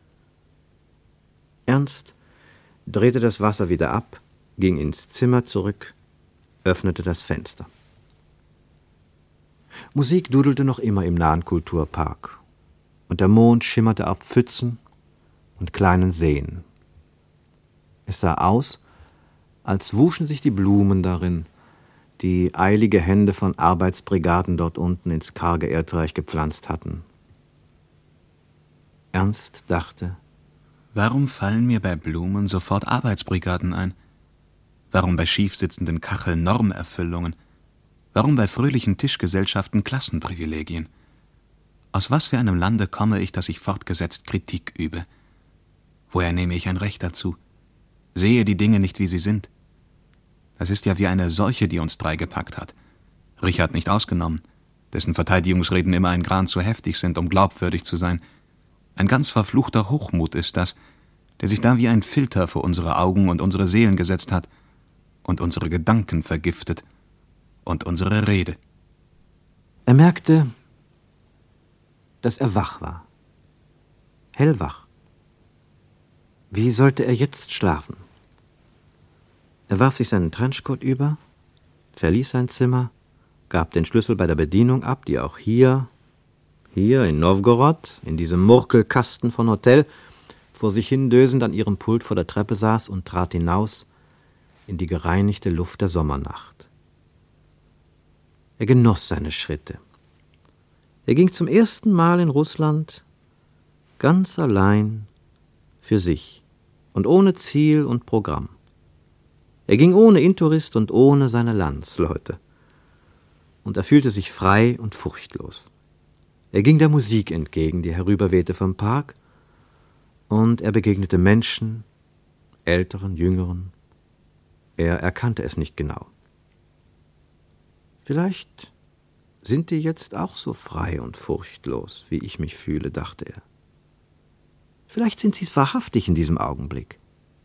Ernst drehte das Wasser wieder ab, ging ins Zimmer zurück, öffnete das Fenster. Musik dudelte noch immer im nahen Kulturpark, und der Mond schimmerte auf Pfützen und kleinen Seen. Es sah aus, als wuschen sich die Blumen darin, die eilige Hände von Arbeitsbrigaden dort unten ins karge Erdreich gepflanzt hatten. Ernst dachte, warum fallen mir bei Blumen sofort Arbeitsbrigaden ein? Warum bei schiefsitzenden Kacheln Normerfüllungen? Warum bei fröhlichen Tischgesellschaften Klassenprivilegien? Aus was für einem Lande komme ich, dass ich fortgesetzt Kritik übe? Woher nehme ich ein Recht dazu? Sehe die Dinge nicht, wie sie sind. Das ist ja wie eine Seuche, die uns drei gepackt hat. Richard nicht ausgenommen, dessen Verteidigungsreden immer ein Gran zu heftig sind, um glaubwürdig zu sein. Ein ganz verfluchter Hochmut ist das, der sich da wie ein Filter vor unsere Augen und unsere Seelen gesetzt hat und unsere Gedanken vergiftet und unsere Rede. Er merkte, dass er wach war. Hellwach. Wie sollte er jetzt schlafen? Er warf sich seinen Trenchcoat über, verließ sein Zimmer, gab den Schlüssel bei der Bedienung ab, die auch hier, hier in Nowgorod, in diesem Murkelkasten von Hotel, vor sich hindösend an ihrem Pult vor der Treppe saß und trat hinaus in die gereinigte Luft der Sommernacht. Er genoss seine Schritte. Er ging zum ersten Mal in Russland ganz allein für sich und ohne Ziel und Programm. Er ging ohne Intourist und ohne seine Landsleute. Und er fühlte sich frei und furchtlos. Er ging der Musik entgegen, die herüberwehte vom Park, und er begegnete Menschen, Älteren, Jüngeren, Er erkannte es nicht genau. Vielleicht sind die jetzt auch so frei und furchtlos, wie ich mich fühle, dachte er. Vielleicht sind sie es wahrhaftig in diesem Augenblick.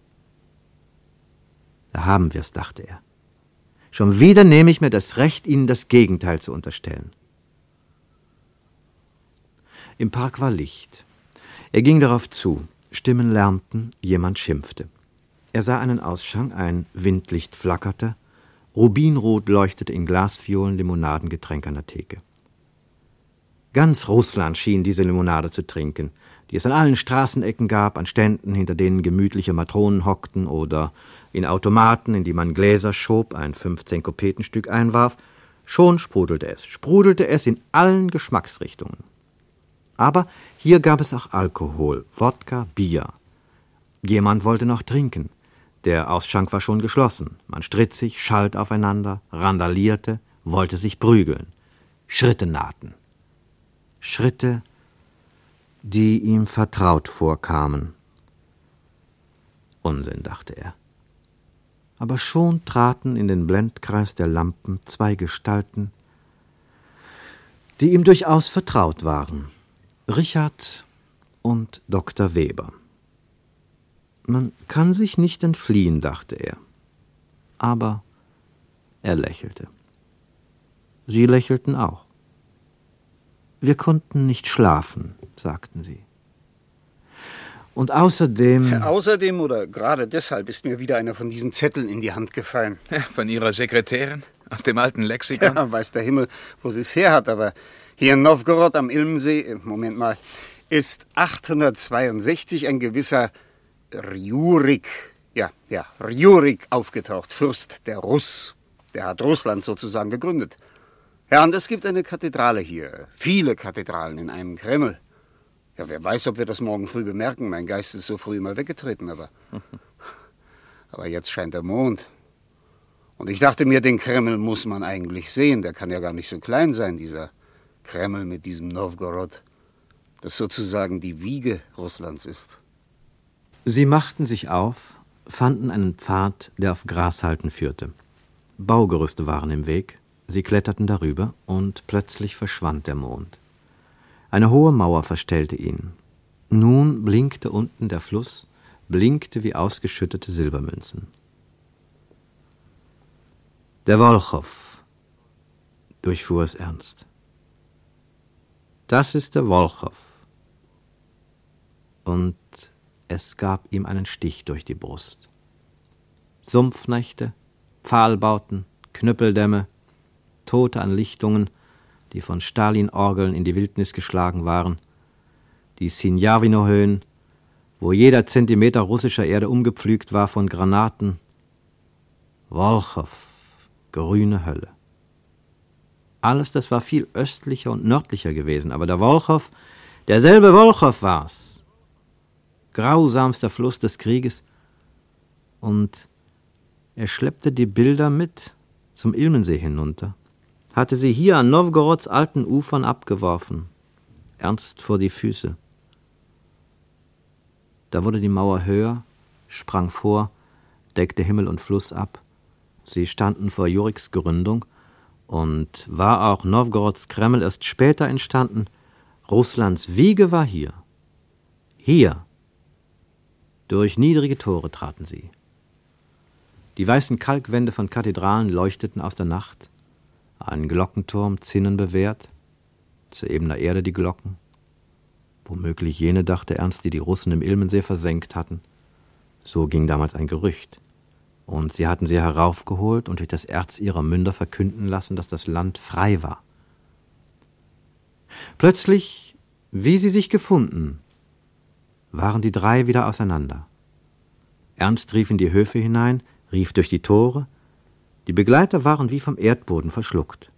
Da haben wir's, dachte er. Schon wieder nehme ich mir das Recht, ihnen das Gegenteil zu unterstellen. Im Park war Licht. Er ging darauf zu. Stimmen lärmten, jemand schimpfte. Er sah einen Ausschank, ein Windlicht flackerte, Rubinrot leuchtete in Glasfiolen Limonadengetränk an der Theke. Ganz Russland schien diese Limonade zu trinken, die es an allen Straßenecken gab, an Ständen, hinter denen gemütliche Matronen hockten oder in Automaten, in die man Gläser schob, ein fünfzehn-Kopetenstück einwarf. Schon sprudelte es, sprudelte es in allen Geschmacksrichtungen. Aber hier gab es auch Alkohol, Wodka, Bier. Jemand wollte noch trinken. Der Ausschank war schon geschlossen. Man stritt sich, schalt aufeinander, randalierte, wollte sich prügeln. Schritte nahten. Schritte, die ihm vertraut vorkamen. Unsinn, dachte er. Aber schon traten in den Blendkreis der Lampen zwei Gestalten, die ihm durchaus vertraut waren. Richard und Doktor Weber. Man kann sich nicht entfliehen, dachte er. Aber er lächelte. Sie lächelten auch. Wir konnten nicht schlafen, sagten sie. Und außerdem... Außerdem oder gerade deshalb ist mir wieder einer von diesen Zetteln in die Hand gefallen. Ja, von Ihrer Sekretärin? Aus dem alten Lexikon? Ja, weiß der Himmel, wo sie es her hat, aber hier in Nowgorod am Ilmensee, Moment mal, ist achthundertzweiundsechzig ein gewisser Rjurik, ja, ja, Rjurik aufgetaucht, Fürst der Russ. Der hat Russland sozusagen gegründet. Ja, und es gibt eine Kathedrale hier, viele Kathedralen in einem Kreml. Ja, wer weiß, ob wir das morgen früh bemerken. Mein Geist ist so früh immer weggetreten, aber... aber jetzt scheint der Mond. Und ich dachte mir, den Kreml muss man eigentlich sehen. Der kann ja gar nicht so klein sein, dieser Kreml mit diesem Nowgorod, das sozusagen die Wiege Russlands ist. Sie machten sich auf, fanden einen Pfad, der auf Grashalden führte. Baugerüste waren im Weg, sie kletterten darüber und plötzlich verschwand der Mond. Eine hohe Mauer verstellte ihn. Nun blinkte unten der Fluss, blinkte wie ausgeschüttete Silbermünzen. Der Wolchow, durchfuhr es ernst. Das ist der Wolchow. Und es gab ihm einen Stich durch die Brust. Sumpfnächte, Pfahlbauten, Knüppeldämme, Tote an Lichtungen, die von Stalin-Orgeln in die Wildnis geschlagen waren, die Sinjawino-Höhen, wo jeder Zentimeter russischer Erde umgepflügt war von Granaten. Wolchow, grüne Hölle. Alles das war viel östlicher und nördlicher gewesen, aber der Wolchow, derselbe Wolchow war's. Grausamster Fluss des Krieges. Und er schleppte die Bilder mit zum Ilmensee hinunter, hatte sie hier an Nowgorods alten Ufern abgeworfen, ernst vor die Füße. Da wurde die Mauer höher, sprang vor, deckte Himmel und Fluss ab. Sie standen vor Juriks Gründung, und war auch Nowgorods Kreml erst später entstanden, Russlands Wiege war hier. Hier. Durch niedrige Tore traten sie. Die weißen Kalkwände von Kathedralen leuchteten aus der Nacht, ein Glockenturm zinnenbewehrt, zu ebener Erde die Glocken, womöglich jene, dachte Ernst, die die Russen im Ilmensee versenkt hatten. So ging damals ein Gerücht. Und sie hatten sie heraufgeholt und durch das Erz ihrer Münder verkünden lassen, dass das Land frei war. Plötzlich, wie sie sich gefunden, waren die drei wieder auseinander. Ernst rief in die Höfe hinein, rief durch die Tore. Die Begleiter waren wie vom Erdboden verschluckt.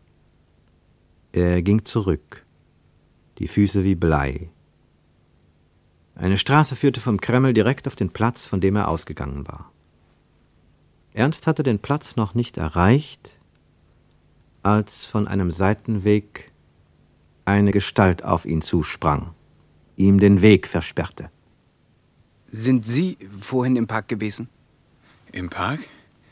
Er ging zurück, die Füße wie Blei. Eine Straße führte vom Kreml direkt auf den Platz, von dem er ausgegangen war. Ernst hatte den Platz noch nicht erreicht, als von einem Seitenweg eine Gestalt auf ihn zusprang, ihm den Weg versperrte. Sind Sie vorhin im Park gewesen? Im Park?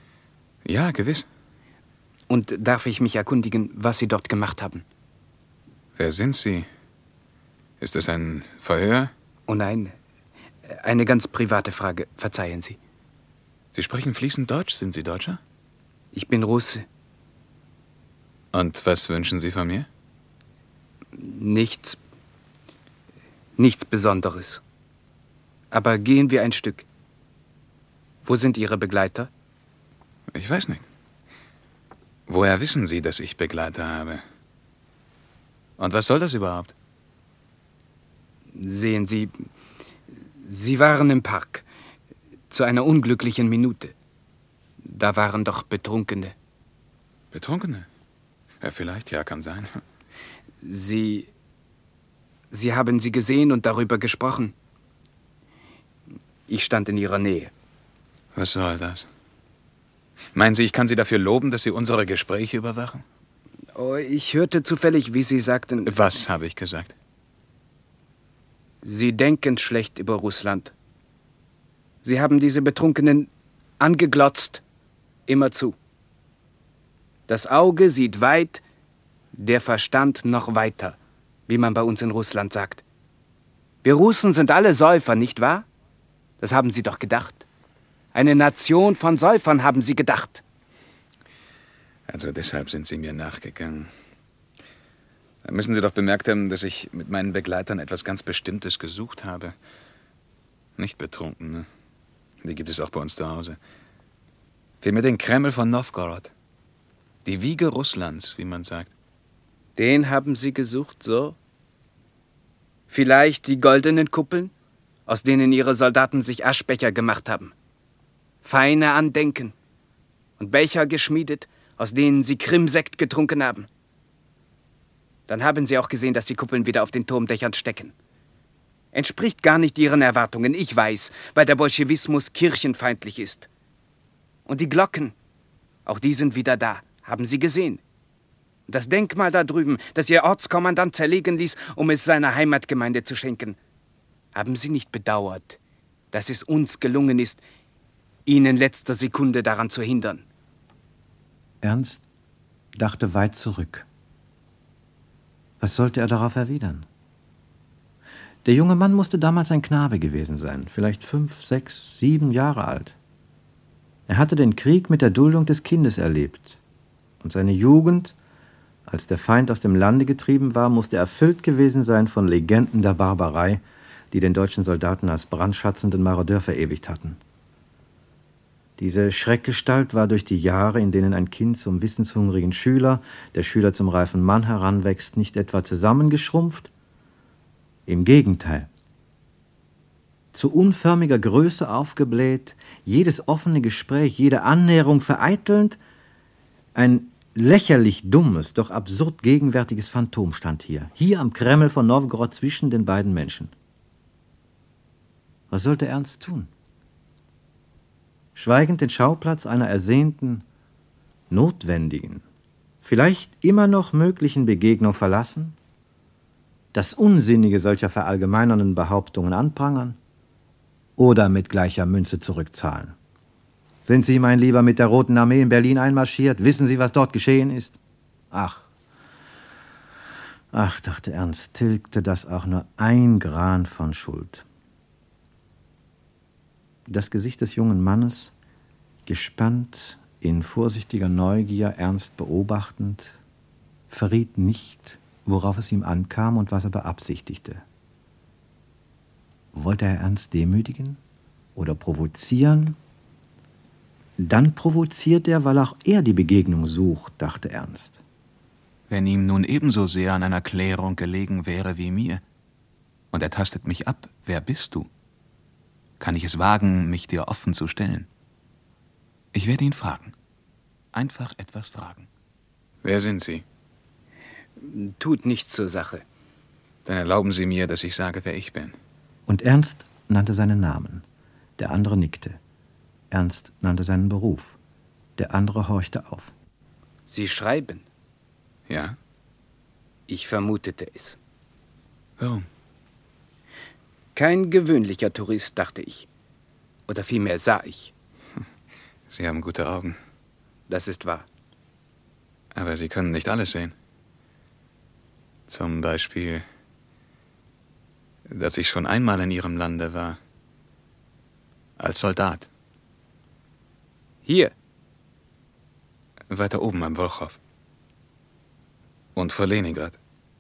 Ja, gewiss. Und darf ich mich erkundigen, was Sie dort gemacht haben? Wer sind Sie? Ist das ein Verhör? Oh nein, eine ganz private Frage, verzeihen Sie. Sie sprechen fließend Deutsch. Sind Sie Deutscher? Ich bin Russe. Und was wünschen Sie von mir? Nichts. Nichts Besonderes. Aber gehen wir ein Stück. Wo sind Ihre Begleiter? Ich weiß nicht. Woher wissen Sie, dass ich Begleiter habe? Und was soll das überhaupt? Sehen Sie, Sie waren im Park. Zu einer unglücklichen Minute. Da waren doch Betrunkene. Betrunkene? Ja, vielleicht, ja, kann sein. Sie... Sie haben sie gesehen und darüber gesprochen. Ich stand in Ihrer Nähe. Was soll das? Meinen Sie, ich kann Sie dafür loben, dass Sie unsere Gespräche überwachen? Oh, ich hörte zufällig, wie Sie sagten... Was habe ich gesagt? Sie denken schlecht über Russland. Sie haben diese Betrunkenen angeglotzt. Immerzu. Das Auge sieht weit, der Verstand noch weiter, wie man bei uns in Russland sagt. Wir Russen sind alle Säufer, nicht wahr? Das haben Sie doch gedacht. Eine Nation von Säufern haben Sie gedacht. Also deshalb sind Sie mir nachgegangen. Da müssen Sie doch bemerkt haben, dass ich mit meinen Begleitern etwas ganz Bestimmtes gesucht habe. Nicht Betrunkene. Die gibt es auch bei uns zu Hause. Vielmehr den Kreml von Nowgorod. Die Wiege Russlands, wie man sagt. Den haben Sie gesucht, so? Vielleicht die goldenen Kuppeln, aus denen Ihre Soldaten sich Aschbecher gemacht haben. Feine Andenken und Becher geschmiedet, aus denen Sie Krimsekt getrunken haben. Dann haben Sie auch gesehen, dass die Kuppeln wieder auf den Turmdächern stecken. Entspricht gar nicht Ihren Erwartungen, ich weiß, weil der Bolschewismus kirchenfeindlich ist. Und die Glocken, auch die sind wieder da, haben Sie gesehen. Das Denkmal da drüben, das Ihr Ortskommandant zerlegen ließ, um es seiner Heimatgemeinde zu schenken. Haben Sie nicht bedauert, dass es uns gelungen ist, ihn in letzter Sekunde daran zu hindern? Ernst dachte weit zurück. Was sollte er darauf erwidern? Der junge Mann musste damals ein Knabe gewesen sein, vielleicht fünf, sechs, sieben Jahre alt. Er hatte den Krieg mit der Duldung des Kindes erlebt. Und seine Jugend, als der Feind aus dem Lande getrieben war, musste erfüllt gewesen sein von Legenden der Barbarei, die den deutschen Soldaten als brandschatzenden Marodeur verewigt hatten. Diese Schreckgestalt war durch die Jahre, in denen ein Kind zum wissenshungrigen Schüler, der Schüler zum reifen Mann heranwächst, nicht etwa zusammengeschrumpft. Im Gegenteil. Zu unförmiger Größe aufgebläht, jedes offene Gespräch, jede Annäherung vereitelnd, ein lächerlich dummes, doch absurd gegenwärtiges Phantom stand hier, hier am Kreml von Nowgorod zwischen den beiden Menschen. Was sollte Ernst tun? Schweigend den Schauplatz einer ersehnten, notwendigen, vielleicht immer noch möglichen Begegnung verlassen? Das Unsinnige solcher verallgemeinernden Behauptungen anprangern? Oder mit gleicher Münze zurückzahlen? Sind Sie, mein Lieber, mit der Roten Armee in Berlin einmarschiert? Wissen Sie, was dort geschehen ist? Ach, ach, dachte Ernst, tilgte das auch nur ein Gran von Schuld. Das Gesicht des jungen Mannes, gespannt, in vorsichtiger Neugier ernst beobachtend, verriet nicht, worauf es ihm ankam und was er beabsichtigte. Wollte er Ernst demütigen oder provozieren? Dann provoziert er, weil auch er die Begegnung sucht, dachte Ernst. Wenn ihm nun ebenso sehr an einer Klärung gelegen wäre wie mir, und er tastet mich ab, wer bist du? Kann ich es wagen, mich dir offen zu stellen? Ich werde ihn fragen. Einfach etwas fragen. Wer sind Sie? Tut nichts zur Sache. Dann erlauben Sie mir, dass ich sage, wer ich bin. Und Ernst nannte seinen Namen. Der andere nickte. Ernst nannte seinen Beruf. Der andere horchte auf. Sie schreiben? Ja? Ich vermutete es. Warum? Kein gewöhnlicher Tourist, dachte ich. Oder vielmehr sah ich. Sie haben gute Augen. das ist wahr. Aber Sie können nicht alles sehen. Zum Beispiel, dass ich schon einmal in Ihrem Lande war. Als Soldat. Hier? Weiter oben am Wolchow. Und vor Leningrad.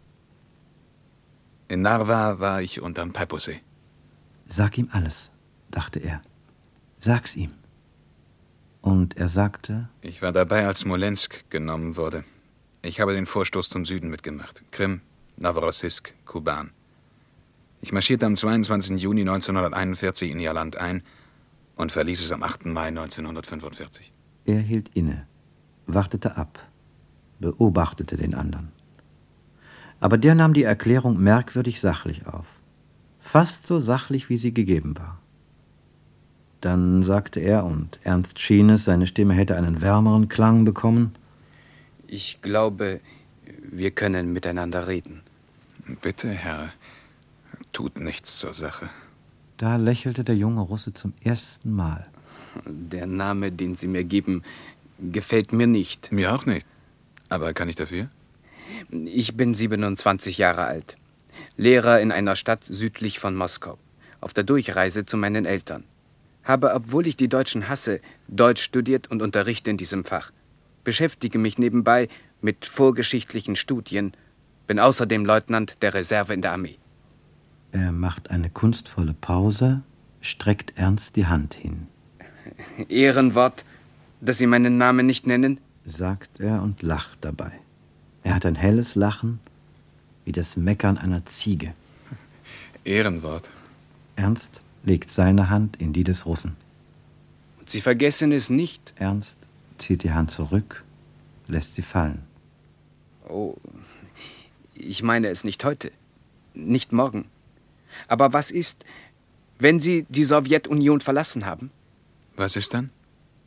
In Narva war ich und am Peipusee. Sag ihm alles, dachte er. Sag's ihm. Und er sagte: Ich war dabei, als Smolensk genommen wurde. Ich habe den Vorstoß zum Süden mitgemacht. Krim, Novorossiysk, Kuban. Ich marschierte am zweiundzwanzigsten Juni neunzehnhunderteinundvierzig in ihr Land ein und verließ es am achten Mai neunzehnhundertfünfundvierzig. Er hielt inne, wartete ab, beobachtete den anderen. Aber der nahm die Erklärung merkwürdig sachlich auf. Fast so sachlich, wie sie gegeben war. Dann sagte er, und ernst schien es, seine Stimme hätte einen wärmeren Klang bekommen: Ich glaube, wir können miteinander reden. Bitte, Herr, tut nichts zur Sache. Da lächelte der junge Russe zum ersten Mal. Der Name, den Sie mir geben, gefällt mir nicht. Mir auch nicht. Aber kann ich dafür? Ich bin siebenundzwanzig Jahre alt. Lehrer in einer Stadt südlich von Moskau. Auf der Durchreise zu meinen Eltern. Habe, obwohl ich die Deutschen hasse, Deutsch studiert und unterrichte in diesem Fach. Beschäftige mich nebenbei mit vorgeschichtlichen Studien. Bin außerdem Leutnant der Reserve in der Armee. Er macht eine kunstvolle Pause, streckt ernst die Hand hin. Ehrenwort, dass Sie meinen Namen nicht nennen? Sagt er und lacht dabei. Er hat ein helles Lachen, wie das Meckern einer Ziege. Ehrenwort. Ernst legt seine Hand in die des Russen. Und Sie vergessen es nicht? Ernst zieht die Hand zurück, lässt sie fallen. Oh, ich meine es nicht heute, nicht morgen. Aber was ist, wenn Sie die Sowjetunion verlassen haben? Was ist dann?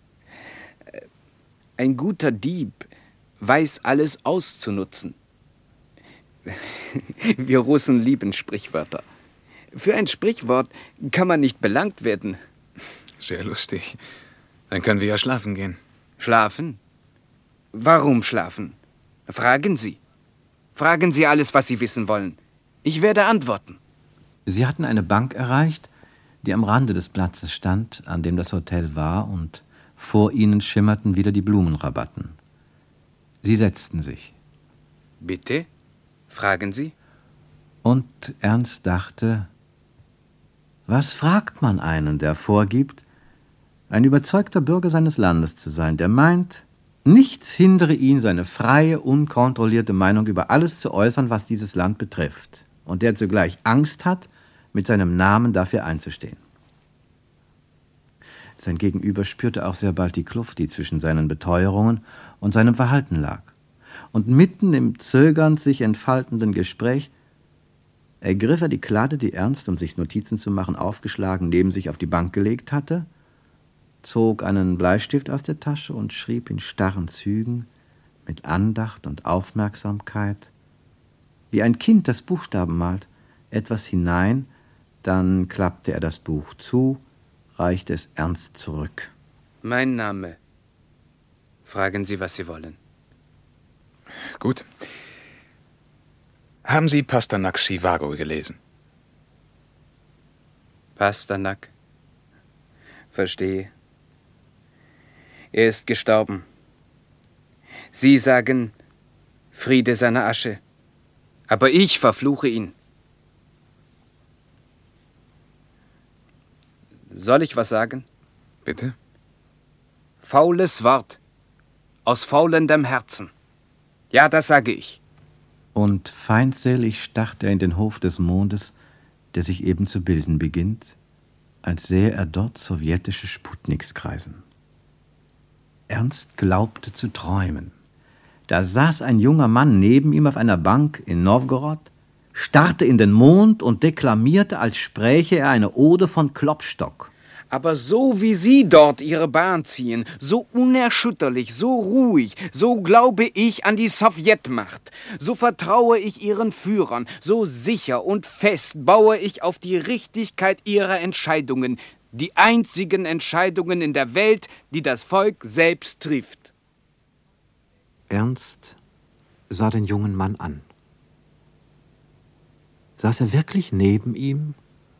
Ein guter Dieb weiß alles auszunutzen. Wir Russen lieben Sprichwörter. Für ein Sprichwort kann man nicht belangt werden. Sehr lustig. Dann können wir ja schlafen gehen. Schlafen? Warum schlafen? Fragen Sie. Fragen Sie alles, was Sie wissen wollen. Ich werde antworten. Sie hatten eine Bank erreicht, die am Rande des Platzes stand, an dem das Hotel war, und vor ihnen schimmerten wieder die Blumenrabatten. Sie setzten sich. Bitte? Fragen Sie? Und Ernst dachte: Was fragt man einen, der vorgibt, ein überzeugter Bürger seines Landes zu sein, der meint, nichts hindere ihn, seine freie, unkontrollierte Meinung über alles zu äußern, was dieses Land betrifft, und der zugleich Angst hat, mit seinem Namen dafür einzustehen. Sein Gegenüber spürte auch sehr bald die Kluft, die zwischen seinen Beteuerungen und seinem Verhalten lag. Und mitten im zögernd sich entfaltenden Gespräch ergriff er die Kladde, die Ernst, um sich Notizen zu machen, aufgeschlagen neben sich auf die Bank gelegt hatte, zog einen Bleistift aus der Tasche und schrieb in starren Zügen, mit Andacht und Aufmerksamkeit, wie ein Kind, das Buchstaben malt, etwas hinein, dann klappte er das Buch zu, reichte es Ernst zurück. Mein Name. Fragen Sie, was Sie wollen. Gut. Haben Sie Pasternaks Chivago gelesen? Pasternak. Verstehe. Er ist gestorben. Sie sagen, Friede seiner Asche. Aber ich verfluche ihn. Soll ich was sagen? Bitte? Faules Wort. Aus faulendem Herzen. Ja, das sage ich. Und feindselig starrt er in den Hof des Mondes, der sich eben zu bilden beginnt, als sähe er dort sowjetische Sputniks kreisen. Ernst glaubte zu träumen. Da saß ein junger Mann neben ihm auf einer Bank in Nowgorod, starrte in den Mond und deklamierte, als spräche er eine Ode von Klopstock. Aber so wie Sie dort Ihre Bahn ziehen, so unerschütterlich, so ruhig, so glaube ich an die Sowjetmacht, so vertraue ich Ihren Führern, so sicher und fest baue ich auf die Richtigkeit Ihrer Entscheidungen, die einzigen Entscheidungen in der Welt, die das Volk selbst trifft. Ernst sah den jungen Mann an. Saß er wirklich neben ihm?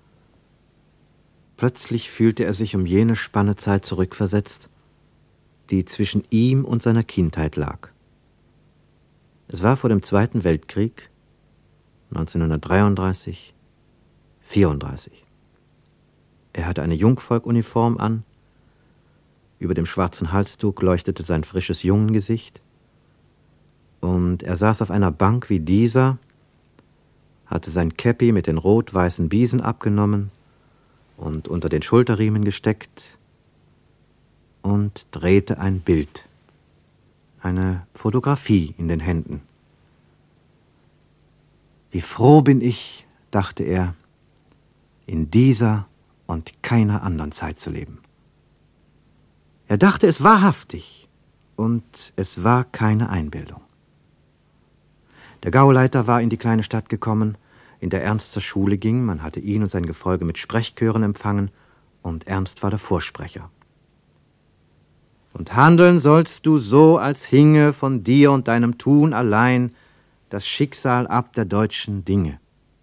Plötzlich fühlte er sich um jene Spanne Zeit zurückversetzt, die zwischen ihm und seiner Kindheit lag. Es war vor dem Zweiten Weltkrieg, neunzehnhundertdreiunddreißig, vierunddreißig. Er hatte eine Jungvolkuniform an, über dem schwarzen Halstuch leuchtete sein frisches Jungengesicht, und er saß auf einer Bank wie dieser, hatte sein Käppi mit den rot-weißen Biesen abgenommen und unter den Schulterriemen gesteckt und drehte ein Bild, eine Fotografie in den Händen. Wie froh bin ich, dachte er, in dieser und keiner anderen Zeit zu leben. Er dachte es wahrhaftig, und es war keine Einbildung. Der Gauleiter war in die kleine Stadt gekommen, in der Ernst zur Schule ging. Man hatte ihn und sein Gefolge mit Sprechchören empfangen, und Ernst war der Vorsprecher. Und handeln sollst du so, als hinge von dir und deinem Tun allein das Schicksal ab der deutschen Dinge.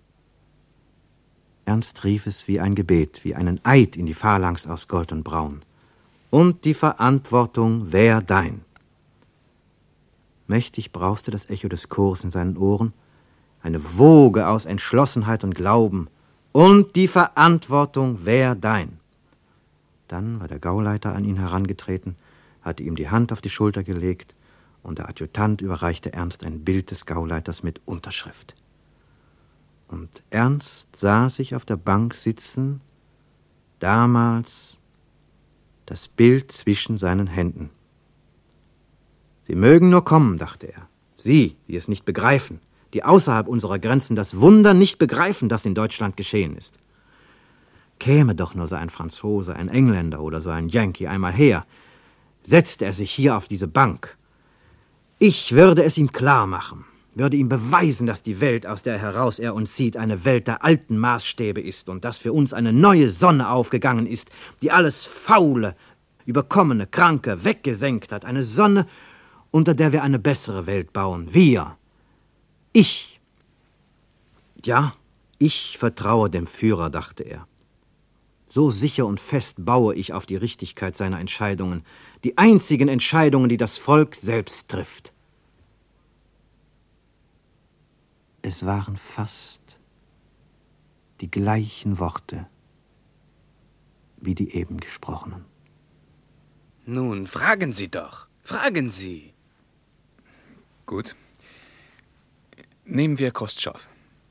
Ernst rief es wie ein Gebet, wie einen Eid in die Phalanx aus Gold und Braun. Und die Verantwortung wär dein. Mächtig brauste das Echo des Chors in seinen Ohren, eine Woge aus Entschlossenheit und Glauben. Und die Verantwortung wär dein. Dann war der Gauleiter an ihn herangetreten, hatte ihm die Hand auf die Schulter gelegt, und der Adjutant überreichte Ernst ein Bild des Gauleiters mit Unterschrift. Und Ernst sah sich auf der Bank sitzen, damals das Bild zwischen seinen Händen. Sie mögen nur kommen, dachte er. Sie, die es nicht begreifen, die außerhalb unserer Grenzen das Wunder nicht begreifen, das in Deutschland geschehen ist. Käme doch nur so ein Franzose, ein Engländer oder so ein Yankee einmal her, setzte er sich hier auf diese Bank. Ich würde es ihm klar machen, würde ihm beweisen, dass die Welt, aus der heraus er uns sieht, eine Welt der alten Maßstäbe ist und dass für uns eine neue Sonne aufgegangen ist, die alles Faule, Überkommene, Kranke weggesenkt hat. Eine Sonne, unter der wir eine bessere Welt bauen. Wir. Ich. Ja, ich vertraue dem Führer, dachte er. So sicher und fest baue ich auf die Richtigkeit seiner Entscheidungen, die einzigen Entscheidungen, die das Volk selbst trifft. Es waren fast die gleichen Worte wie die eben gesprochenen. Nun, fragen Sie doch. Fragen Sie. Gut. Nehmen wir Chrustschov.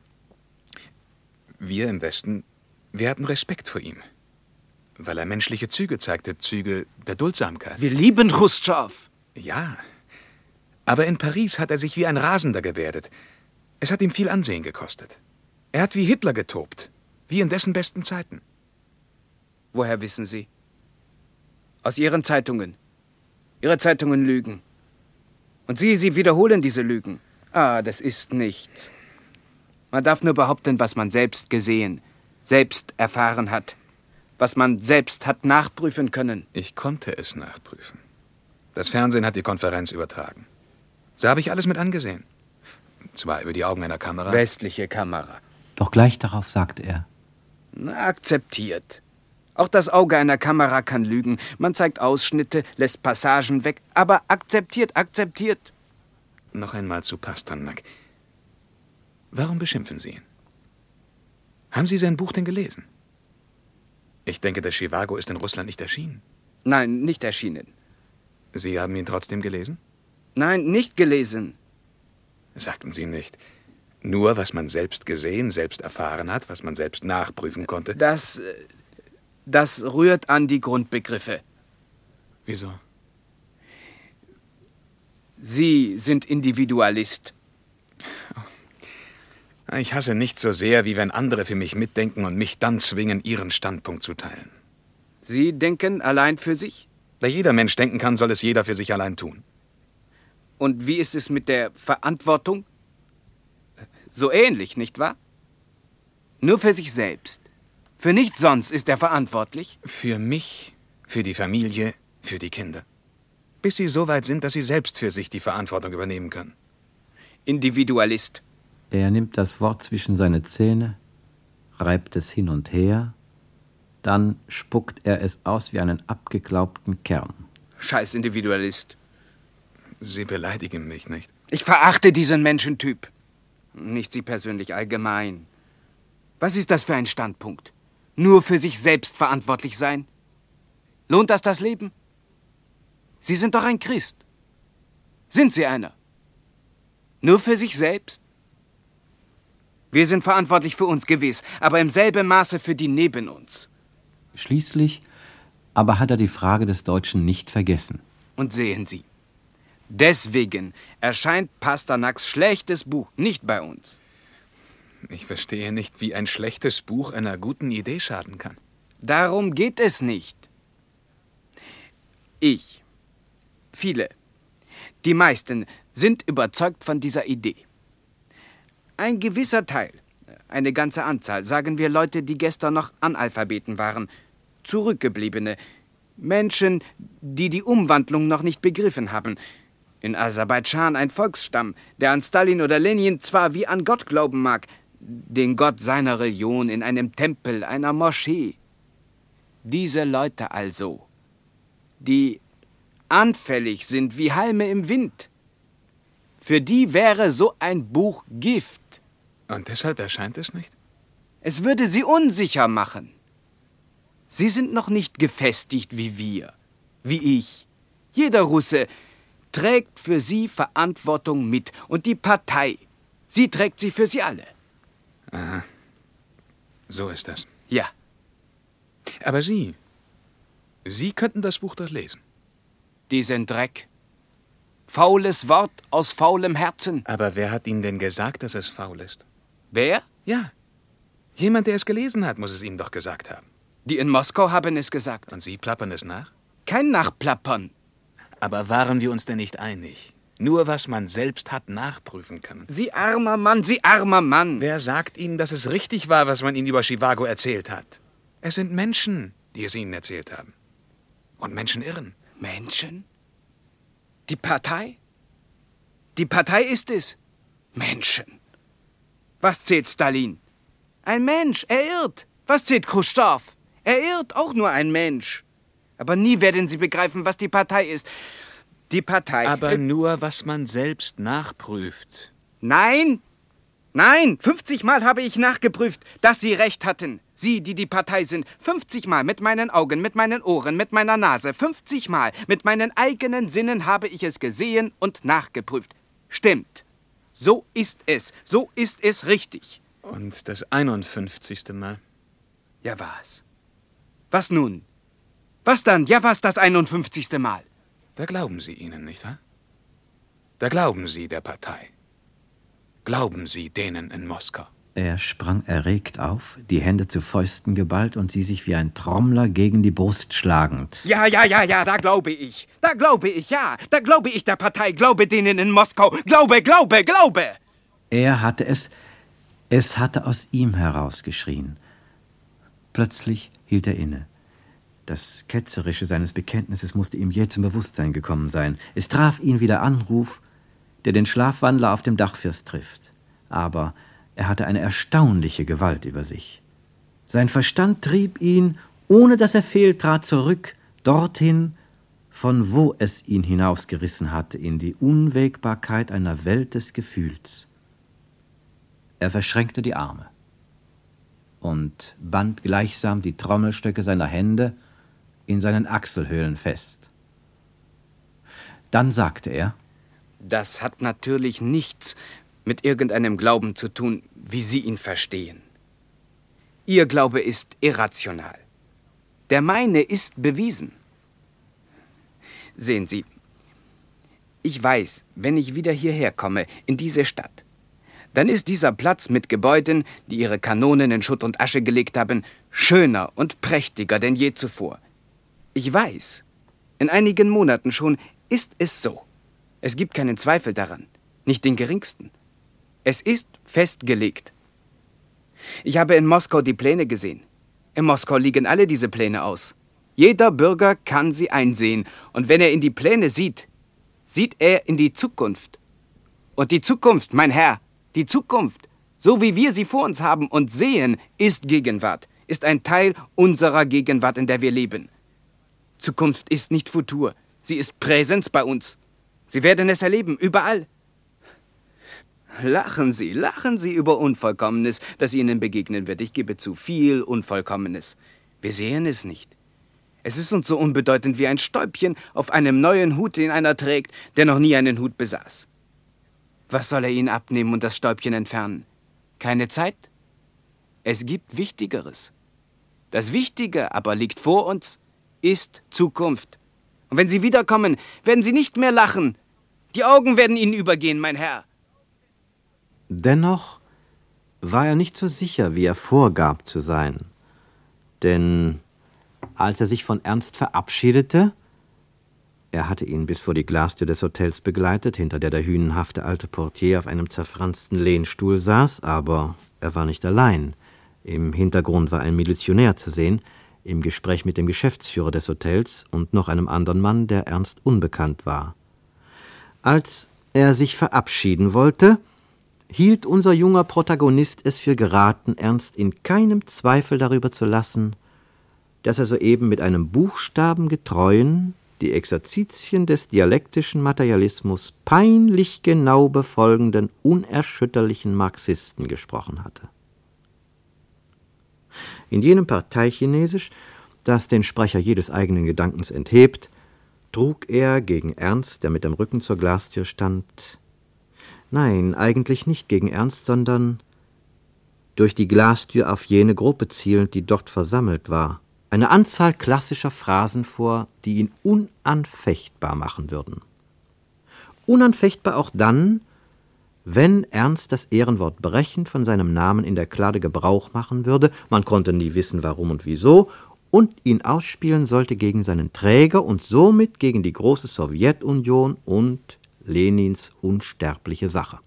Wir im Westen, wir hatten Respekt vor ihm, weil er menschliche Züge zeigte, Züge der Duldsamkeit. Wir lieben Chrustschov. Ja, aber in Paris hat er sich wie ein Rasender gebärdet. Es hat ihm viel Ansehen gekostet. Er hat wie Hitler getobt, wie in dessen besten Zeiten. Woher wissen Sie? Aus Ihren Zeitungen. Ihre Zeitungen lügen. Und Sie, Sie wiederholen diese Lügen. Ah, das ist nichts. Man darf nur behaupten, was man selbst gesehen, selbst erfahren hat, was man selbst hat nachprüfen können. Ich konnte es nachprüfen. Das Fernsehen hat die Konferenz übertragen. So habe ich alles mit angesehen. Zwar über die Augen einer Kamera. Westliche Kamera. Doch gleich darauf sagte er: Na, akzeptiert. Auch das Auge einer Kamera kann lügen. Man zeigt Ausschnitte, lässt Passagen weg, aber akzeptiert, akzeptiert. Noch einmal zu Pasternak. Warum beschimpfen Sie ihn? Haben Sie sein Buch denn gelesen? Ich denke, das Chivago ist in Russland nicht erschienen. Nein, nicht erschienen. Sie haben ihn trotzdem gelesen? Nein, nicht gelesen. Sagten Sie nicht. Nur, was man selbst gesehen, selbst erfahren hat, was man selbst nachprüfen konnte. Das, das rührt an die Grundbegriffe. Wieso? Sie sind Individualist. Ich hasse nichts so sehr, wie wenn andere für mich mitdenken und mich dann zwingen, ihren Standpunkt zu teilen. Sie denken allein für sich? Da jeder Mensch denken kann, soll es jeder für sich allein tun. Und wie ist es mit der Verantwortung? So ähnlich, nicht wahr? Nur für sich selbst. Für nichts sonst ist er verantwortlich. Für mich, für die Familie, für die Kinder. bis sie so weit sind, dass sie selbst für sich die Verantwortung übernehmen können. Individualist. Er nimmt das Wort zwischen seine Zähne, reibt es hin und her, dann spuckt er es aus wie einen abgeglaubten Kern. Scheiß Individualist. Sie beleidigen mich nicht. Ich verachte diesen Menschentyp. Nicht Sie persönlich, allgemein. Was ist das für ein Standpunkt? Nur für sich selbst verantwortlich sein? Lohnt das das Leben? Sie sind doch ein Christ. Sind Sie einer? Nur für sich selbst? Wir sind verantwortlich für uns gewiss, aber im selben Maße für die neben uns. Schließlich aber hat er die Frage des Deutschen nicht vergessen. Und sehen Sie, deswegen erscheint Pasternaks schlechtes Buch nicht bei uns. Ich verstehe nicht, wie ein schlechtes Buch einer guten Idee schaden kann. Darum geht es nicht. Ich, viele, die meisten sind überzeugt von dieser Idee. Ein gewisser Teil, eine ganze Anzahl, sagen wir Leute, die gestern noch Analphabeten waren, Zurückgebliebene, Menschen, die die Umwandlung noch nicht begriffen haben. In Aserbaidschan ein Volksstamm, der an Stalin oder Lenin zwar wie an Gott glauben mag, den Gott seiner Religion in einem Tempel, einer Moschee. Diese Leute also, die anfällig sind wie Halme im Wind, für die wäre so ein Buch Gift. Und deshalb erscheint es nicht? Es würde sie unsicher machen. Sie sind noch nicht gefestigt wie wir, wie ich. Jeder Russe trägt für sie Verantwortung mit. Und die Partei, sie trägt sie für sie alle. Aha. So ist das. Ja. Aber Sie, Sie könnten das Buch doch lesen. Diesen Dreck. Faules Wort aus faulem Herzen. Aber wer hat Ihnen denn gesagt, dass es faul ist? Wer? Ja. Jemand, der es gelesen hat, muss es Ihnen doch gesagt haben. Die in Moskau haben es gesagt. Und Sie plappern es nach? Kein Nachplappern. Aber waren wir uns denn nicht einig? Nur was man selbst hat nachprüfen können. Sie armer Mann, Sie armer Mann. Wer sagt Ihnen, dass es richtig war, was man Ihnen über Chivago erzählt hat? Es sind Menschen, die es Ihnen erzählt haben. Und Menschen irren. Menschen? Die Partei? Die Partei ist es. Menschen. Was zählt Stalin? Ein Mensch, er irrt. Was zählt Khrushchev? Er irrt, auch nur ein Mensch. Aber nie werden Sie begreifen, was die Partei ist. Die Partei... Aber äh, nur, was man selbst nachprüft. Nein, nein, fünfzig Mal habe ich nachgeprüft, dass Sie recht hatten. Sie, die die Partei sind, fünfzig Mal mit meinen Augen, mit meinen Ohren, mit meiner Nase, fünfzig Mal mit meinen eigenen Sinnen habe ich es gesehen und nachgeprüft. Stimmt. So ist es. So ist es richtig. Und das einundfünfzigste Mal? Ja, was? Was nun? Was dann? Ja, was das einundfünfzigste Mal? Da glauben Sie ihnen, nicht wahr? Da glauben Sie der Partei. Glauben Sie denen in Moskau. Er sprang erregt auf, die Hände zu Fäusten geballt und sie sich wie ein Trommler gegen die Brust schlagend. Ja, ja, ja, ja, da glaube ich. Da glaube ich, ja. Da glaube ich der Partei, glaube denen in Moskau. Glaube, glaube, glaube. Er hatte es, es hatte aus ihm herausgeschrien. Plötzlich hielt er inne. Das Ketzerische seines Bekenntnisses musste ihm jäh zum Bewusstsein gekommen sein. Es traf ihn wie der Anruf, der den Schlafwandler auf dem Dachfirst trifft. Aber er hatte eine erstaunliche Gewalt über sich. Sein Verstand trieb ihn, ohne dass er fehltrat, zurück, dorthin, von wo es ihn hinausgerissen hatte, in die Unwägbarkeit einer Welt des Gefühls. Er verschränkte die Arme und band gleichsam die Trommelstöcke seiner Hände in seinen Achselhöhlen fest. Dann sagte er: Das hat natürlich nichts mit irgendeinem Glauben zu tun, wie Sie ihn verstehen. Ihr Glaube ist irrational. Der meine ist bewiesen. Sehen Sie, ich weiß, wenn ich wieder hierher komme, in diese Stadt, dann ist dieser Platz mit Gebäuden, die ihre Kanonen in Schutt und Asche gelegt haben, schöner und prächtiger denn je zuvor. Ich weiß, in einigen Monaten schon ist es so. Es gibt keinen Zweifel daran, nicht den geringsten. Es ist festgelegt. Ich habe in Moskau die Pläne gesehen. In Moskau liegen alle diese Pläne aus. Jeder Bürger kann sie einsehen. Und wenn er in die Pläne sieht, sieht er in die Zukunft. Und die Zukunft, mein Herr, die Zukunft, so wie wir sie vor uns haben und sehen, ist Gegenwart, ist ein Teil unserer Gegenwart, in der wir leben. Zukunft ist nicht Futur, sie ist Präsenz bei uns. Sie werden es erleben, überall. Lachen Sie, lachen Sie über Unvollkommenes, das Ihnen begegnen wird. Ich gebe zu, viel Unvollkommenes. Wir sehen es nicht. Es ist uns so unbedeutend wie ein Stäubchen auf einem neuen Hut, den einer trägt, der noch nie einen Hut besaß. Was soll er ihn abnehmen und das Stäubchen entfernen? Keine Zeit? Es gibt Wichtigeres. Das Wichtige aber liegt vor uns, ist Zukunft. Und wenn Sie wiederkommen, werden Sie nicht mehr lachen. Die Augen werden Ihnen übergehen, mein Herr. Dennoch war er nicht so sicher, wie er vorgab zu sein. Denn als er sich von Ernst verabschiedete, er hatte ihn bis vor die Glastür des Hotels begleitet, hinter der der hünenhafte alte Portier auf einem zerfransten Lehnstuhl saß, aber er war nicht allein. Im Hintergrund war ein Milizionär zu sehen, im Gespräch mit dem Geschäftsführer des Hotels und noch einem anderen Mann, der Ernst unbekannt war. Als er sich verabschieden wollte, hielt unser junger Protagonist es für geraten, Ernst in keinem Zweifel darüber zu lassen, dass er soeben mit einem buchstabengetreuen die Exerzitien des dialektischen Materialismus peinlich genau befolgenden, unerschütterlichen Marxisten gesprochen hatte. In jenem Parteichinesisch, das den Sprecher jedes eigenen Gedankens enthebt, trug er gegen Ernst, der mit dem Rücken zur Glastür stand, nein, eigentlich nicht gegen Ernst, sondern durch die Glastür auf jene Gruppe zielend, die dort versammelt war, eine Anzahl klassischer Phrasen vor, die ihn unanfechtbar machen würden. Unanfechtbar auch dann, wenn Ernst das Ehrenwort brechend von seinem Namen in der Klade Gebrauch machen würde, man konnte nie wissen, warum und wieso, und ihn ausspielen sollte gegen seinen Träger und somit gegen die große Sowjetunion und Lenins unsterbliche Sache.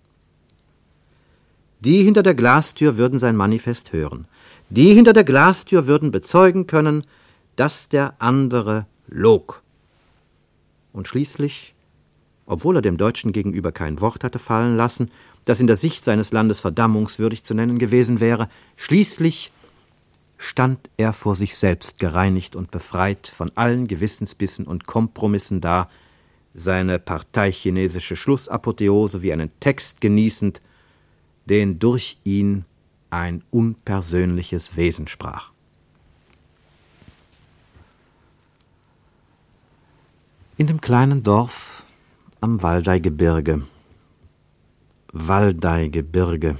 Die hinter der Glastür würden sein Manifest hören. Die hinter der Glastür würden bezeugen können, dass der andere log. Und schließlich, obwohl er dem Deutschen gegenüber kein Wort hatte fallen lassen, das in der Sicht seines Landes verdammungswürdig zu nennen gewesen wäre, schließlich stand er vor sich selbst gereinigt und befreit von allen Gewissensbissen und Kompromissen da, seine parteichinesische Schlussapotheose wie einen Text genießend, den durch ihn ein unpersönliches Wesen sprach. In dem kleinen Dorf am Waldeigebirge. Waldeigebirge.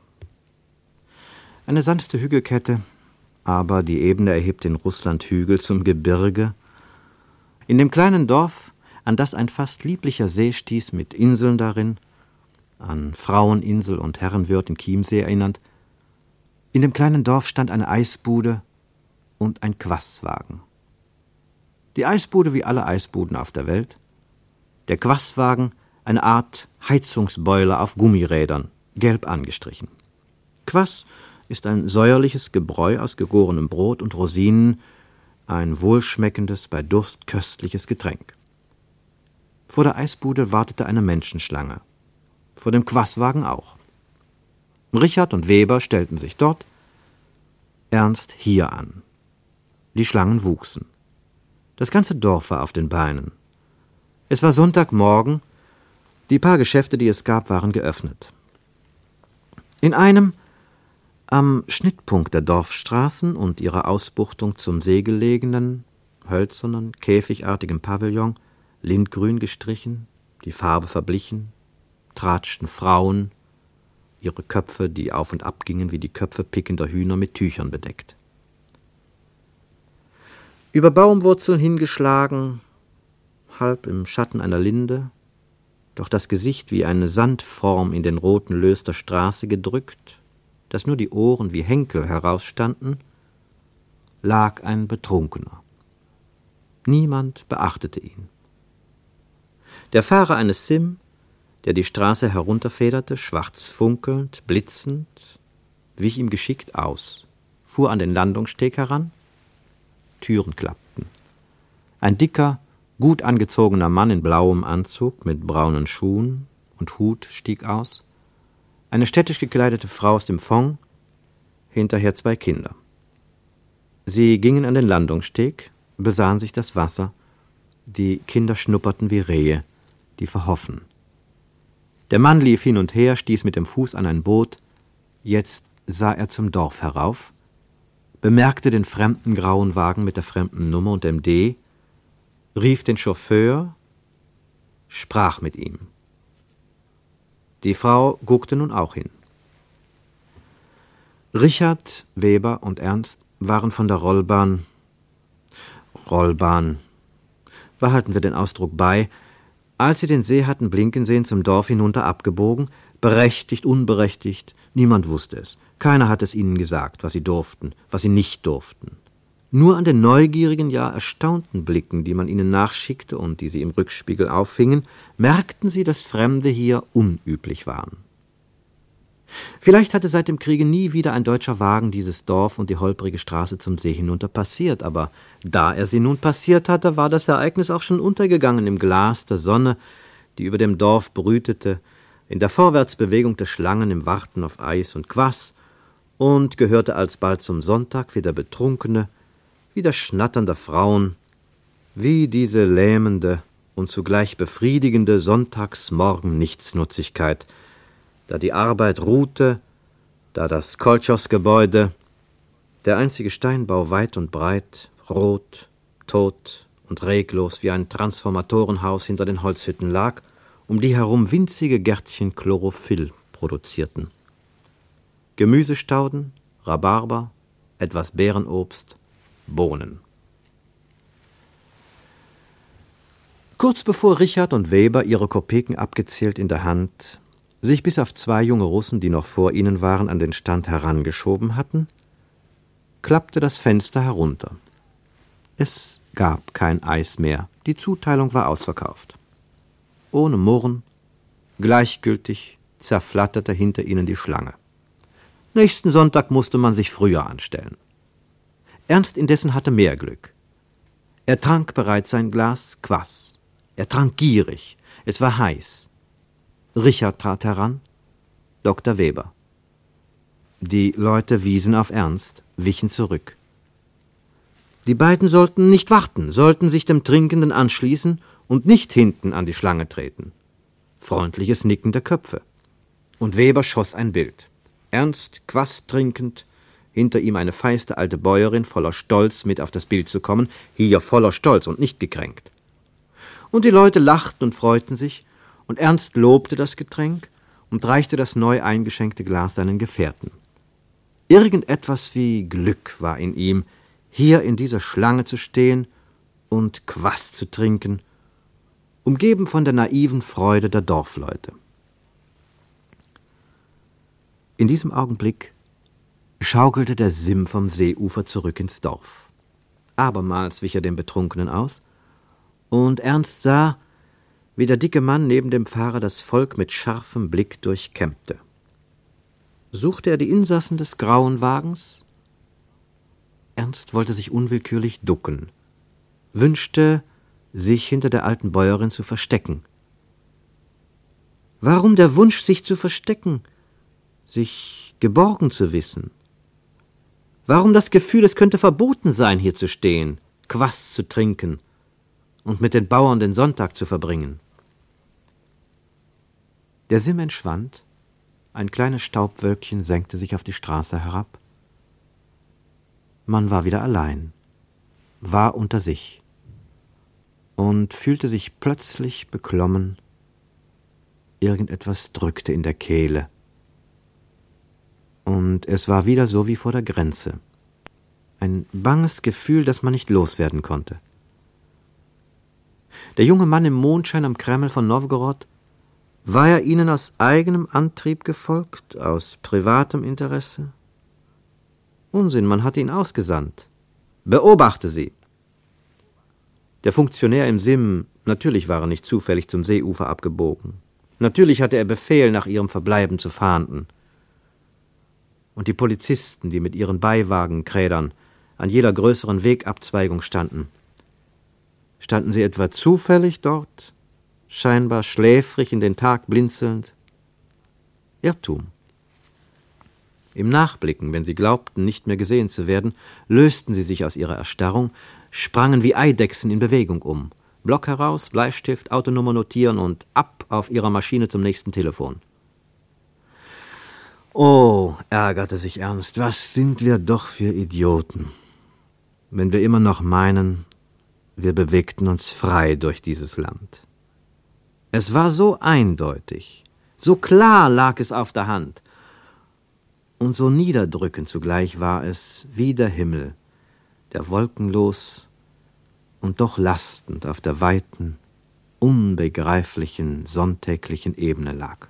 Eine sanfte Hügelkette, aber die Ebene erhebt in Russland Hügel zum Gebirge. In dem kleinen Dorf, an das ein fast lieblicher See stieß mit Inseln darin, an Fraueninsel und Herrenwirt in Chiemsee erinnernd, in dem kleinen Dorf stand eine Eisbude und ein Quasswagen. Die Eisbude wie alle Eisbuden auf der Welt, der Quasswagen eine Art Heizungsboiler auf Gummirädern, gelb angestrichen. Quass ist ein säuerliches Gebräu aus gegorenem Brot und Rosinen, ein wohlschmeckendes, bei Durst köstliches Getränk. Vor der Eisbude wartete eine Menschenschlange, vor dem Quasswagen auch. Richard und Weber stellten sich dort, Ernst hier an. Die Schlangen wuchsen. Das ganze Dorf war auf den Beinen. Es war Sonntagmorgen, die paar Geschäfte, die es gab, waren geöffnet. In einem, am Schnittpunkt der Dorfstraßen und ihrer Ausbuchtung zum See gelegenen, hölzernen, käfigartigen Pavillon, lindgrün gestrichen, die Farbe verblichen, tratschten Frauen, ihre Köpfe, die auf und ab gingen wie die Köpfe pickender Hühner, mit Tüchern bedeckt. Über Baumwurzeln hingeschlagen, halb im Schatten einer Linde, doch das Gesicht wie eine Sandform in den roten Löss der Straße gedrückt, dass nur die Ohren wie Henkel herausstanden, lag ein Betrunkener. Niemand beachtete ihn. Der Fahrer eines Sim, der die Straße herunterfederte, schwarz funkelnd, blitzend, wich ihm geschickt aus, fuhr an den Landungssteg heran, Türen klappten. Ein dicker, gut angezogener Mann in blauem Anzug mit braunen Schuhen und Hut stieg aus, eine städtisch gekleidete Frau aus dem Fond, hinterher zwei Kinder. Sie gingen an den Landungssteg, besahen sich das Wasser, die Kinder schnupperten wie Rehe, die verhoffen. Der Mann lief hin und her, stieß mit dem Fuß an ein Boot, jetzt sah er zum Dorf herauf, bemerkte den fremden grauen Wagen mit der fremden Nummer und dem D, rief den Chauffeur, sprach mit ihm. Die Frau guckte nun auch hin. Richard, Weber und Ernst waren von der Rollbahn, Rollbahn, behalten wir den Ausdruck bei, als sie den See hatten blinken sehen, zum Dorf hinunter abgebogen, berechtigt, unberechtigt, niemand wusste es. Keiner hat es ihnen gesagt, was sie durften, was sie nicht durften. Nur an den neugierigen, ja erstaunten Blicken, die man ihnen nachschickte und die sie im Rückspiegel auffingen, merkten sie, dass Fremde hier unüblich waren. Vielleicht hatte seit dem Kriege nie wieder ein deutscher Wagen dieses Dorf und die holprige Straße zum See hinunter passiert, aber da er sie nun passiert hatte, war das Ereignis auch schon untergegangen im Glas der Sonne, die über dem Dorf brütete, in der Vorwärtsbewegung der Schlangen im Warten auf Eis und Quass, und gehörte alsbald zum Sonntag wie der Betrunkene, wie das Schnattern der Frauen, wie diese lähmende und zugleich befriedigende Sonntagsmorgen-Nichtsnutzigkeit, da die Arbeit ruhte, da das Kolchosgebäude, der einzige Steinbau weit und breit, rot, tot und reglos wie ein Transformatorenhaus hinter den Holzhütten lag, um die herum winzige Gärtchen Chlorophyll produzierten. Gemüsestauden, Rhabarber, etwas Beerenobst, Bohnen. Kurz bevor Richard und Weber ihre Kopeken abgezählt in der Hand, sich bis auf zwei junge Russen, die noch vor ihnen waren, an den Stand herangeschoben hatten, klappte das Fenster herunter. Es gab kein Eis mehr, die Zuteilung war ausverkauft. Ohne Murren, gleichgültig, zerflatterte hinter ihnen die Schlange. Nächsten Sonntag musste man sich früher anstellen. Ernst indessen hatte mehr Glück. Er trank bereits sein Glas Kvass. Er trank gierig, es war heiß. Richard trat heran, Doktor Weber. Die Leute wiesen auf Ernst, wichen zurück. Die beiden sollten nicht warten, sollten sich dem Trinkenden anschließen und nicht hinten an die Schlange treten. Freundliches Nicken der Köpfe. Und Weber schoss ein Bild. Ernst, Kvass trinkend, hinter ihm eine feiste alte Bäuerin, voller Stolz mit auf das Bild zu kommen, hier voller Stolz und nicht gekränkt. Und die Leute lachten und freuten sich, und Ernst lobte das Getränk und reichte das neu eingeschenkte Glas seinen Gefährten. Irgendetwas wie Glück war in ihm, hier in dieser Schlange zu stehen und Kvass zu trinken, umgeben von der naiven Freude der Dorfleute. In diesem Augenblick schaukelte der Sim vom Seeufer zurück ins Dorf. Abermals wich er dem Betrunkenen aus, und Ernst sah, wie der dicke Mann neben dem Fahrer das Volk mit scharfem Blick durchkämmte. Suchte er die Insassen des grauen Wagens? Ernst wollte sich unwillkürlich ducken, wünschte, sich hinter der alten Bäuerin zu verstecken. Warum der Wunsch, sich zu verstecken, sich geborgen zu wissen? Warum das Gefühl, es könnte verboten sein, hier zu stehen, Kvass zu trinken und mit den Bauern den Sonntag zu verbringen? Der Sim entschwand, ein kleines Staubwölkchen senkte sich auf die Straße herab. Man war wieder allein, war unter sich und fühlte sich plötzlich beklommen. Irgendetwas drückte in der Kehle. Und es war wieder so wie vor der Grenze. Ein banges Gefühl, das man nicht loswerden konnte. Der junge Mann im Mondschein am Kreml von Nowgorod, war er ihnen aus eigenem Antrieb gefolgt, aus privatem Interesse? Unsinn, man hatte ihn ausgesandt. Beobachte sie! Der Funktionär im Sim, natürlich war er nicht zufällig zum Seeufer abgebogen. Natürlich hatte er Befehl, nach ihrem Verbleiben zu fahnden. Und die Polizisten, die mit ihren Beiwagenkrädern an jeder größeren Wegabzweigung standen. Standen sie etwa zufällig dort, scheinbar schläfrig in den Tag blinzelnd? Irrtum. Im Nachblicken, wenn sie glaubten, nicht mehr gesehen zu werden, lösten sie sich aus ihrer Erstarrung, sprangen wie Eidechsen in Bewegung um. Block heraus, Bleistift, Autonummer notieren und ab auf ihrer Maschine zum nächsten Telefon. Oh, ärgerte sich Ernst, was sind wir doch für Idioten, wenn wir immer noch meinen, wir bewegten uns frei durch dieses Land. Es war so eindeutig, so klar lag es auf der Hand, und so niederdrückend zugleich war es wie der Himmel, der wolkenlos und doch lastend auf der weiten, unbegreiflichen, sonntäglichen Ebene lag.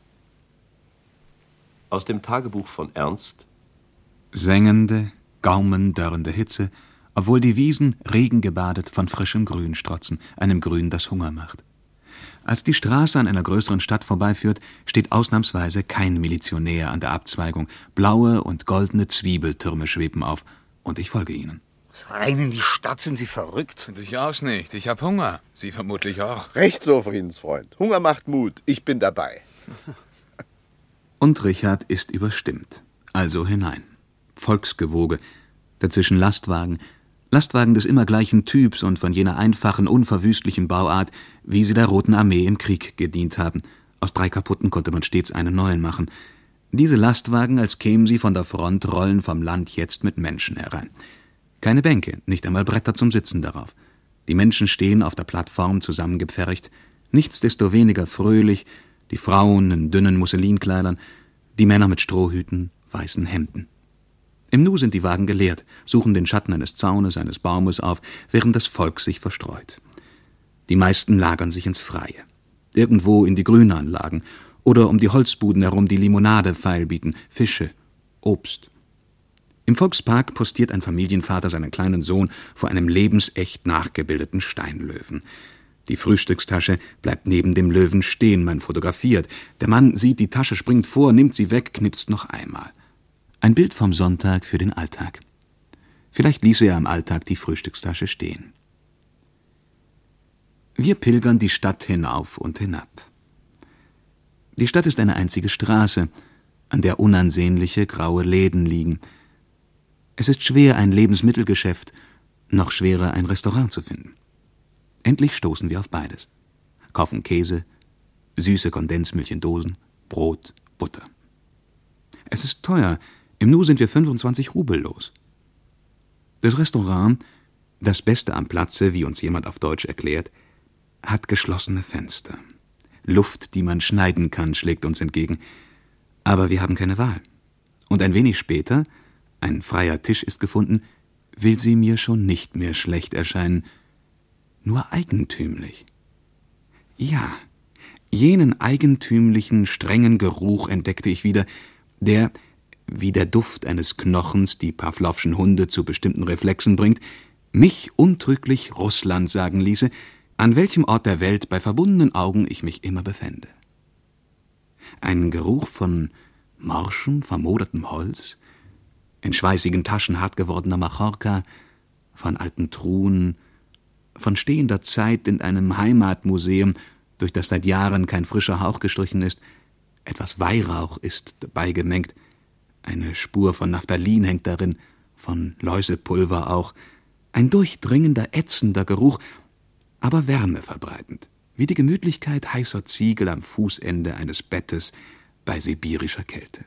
Aus dem Tagebuch von Ernst. Sengende, gaumendörrende Hitze, obwohl die Wiesen regengebadet von frischem Grün strotzen, einem Grün, das Hunger macht. Als die Straße an einer größeren Stadt vorbeiführt, steht ausnahmsweise kein Milizionär an der Abzweigung. Blaue und goldene Zwiebeltürme schweben auf, und ich folge ihnen. Rein in die Stadt, sind Sie verrückt? Durchaus nicht. Ich hab Hunger. Sie vermutlich auch. Recht so, Friedensfreund. Hunger macht Mut. Ich bin dabei. Und Richard ist überstimmt. Also hinein. Volksgewoge. Dazwischen Lastwagen. Lastwagen des immer gleichen Typs und von jener einfachen, unverwüstlichen Bauart, wie sie der Roten Armee im Krieg gedient haben. Aus drei kaputten konnte man stets einen neuen machen. Diese Lastwagen, als kämen sie von der Front, rollen vom Land jetzt mit Menschen herein. Keine Bänke, nicht einmal Bretter zum Sitzen darauf. Die Menschen stehen auf der Plattform zusammengepfercht, nichtsdestoweniger fröhlich, die Frauen in dünnen Musselinkleidern, die Männer mit Strohhüten, weißen Hemden. Im Nu sind die Wagen geleert, suchen den Schatten eines Zaunes, eines Baumes auf, während das Volk sich verstreut. Die meisten lagern sich ins Freie. Irgendwo in die Grünanlagen oder um die Holzbuden herum die Limonade feilbieten, Fische, Obst. Im Volkspark postiert ein Familienvater seinen kleinen Sohn vor einem lebensecht nachgebildeten Steinlöwen. Die Frühstückstasche bleibt neben dem Löwen stehen, man fotografiert. Der Mann sieht, die Tasche springt vor, nimmt sie weg, knipst noch einmal. Ein Bild vom Sonntag für den Alltag. Vielleicht ließe er am Alltag die Frühstückstasche stehen. Wir pilgern die Stadt hinauf und hinab. Die Stadt ist eine einzige Straße, an der unansehnliche graue Läden liegen. Es ist schwer, ein Lebensmittelgeschäft, noch schwerer, ein Restaurant zu finden. Endlich stoßen wir auf beides. Kaufen Käse, süße Kondensmilch in Dosen, Brot, Butter. Es ist teuer. Im Nu sind wir fünfundzwanzig Rubel los. Das Restaurant, das Beste am Platze, wie uns jemand auf Deutsch erklärt, hat geschlossene Fenster. Luft, die man schneiden kann, schlägt uns entgegen. Aber wir haben keine Wahl. Und ein wenig später, ein freier Tisch ist gefunden, will sie mir schon nicht mehr schlecht erscheinen, nur eigentümlich. Ja, jenen eigentümlichen, strengen Geruch entdeckte ich wieder, der, wie der Duft eines Knochens die Pawlowschen Hunde zu bestimmten Reflexen bringt, mich untrüglich Russland sagen ließe, an welchem Ort der Welt bei verbundenen Augen ich mich immer befände. Ein Geruch von morschem, vermodertem Holz, in schweißigen Taschen hart gewordener Machorka, von alten Truhen, von stehender Zeit in einem Heimatmuseum, durch das seit Jahren kein frischer Hauch gestrichen ist. Etwas Weihrauch ist dabei gemengt, eine Spur von Naphthalin hängt darin, von Läusepulver auch, ein durchdringender, ätzender Geruch, aber Wärme verbreitend, wie die Gemütlichkeit heißer Ziegel am Fußende eines Bettes bei sibirischer Kälte.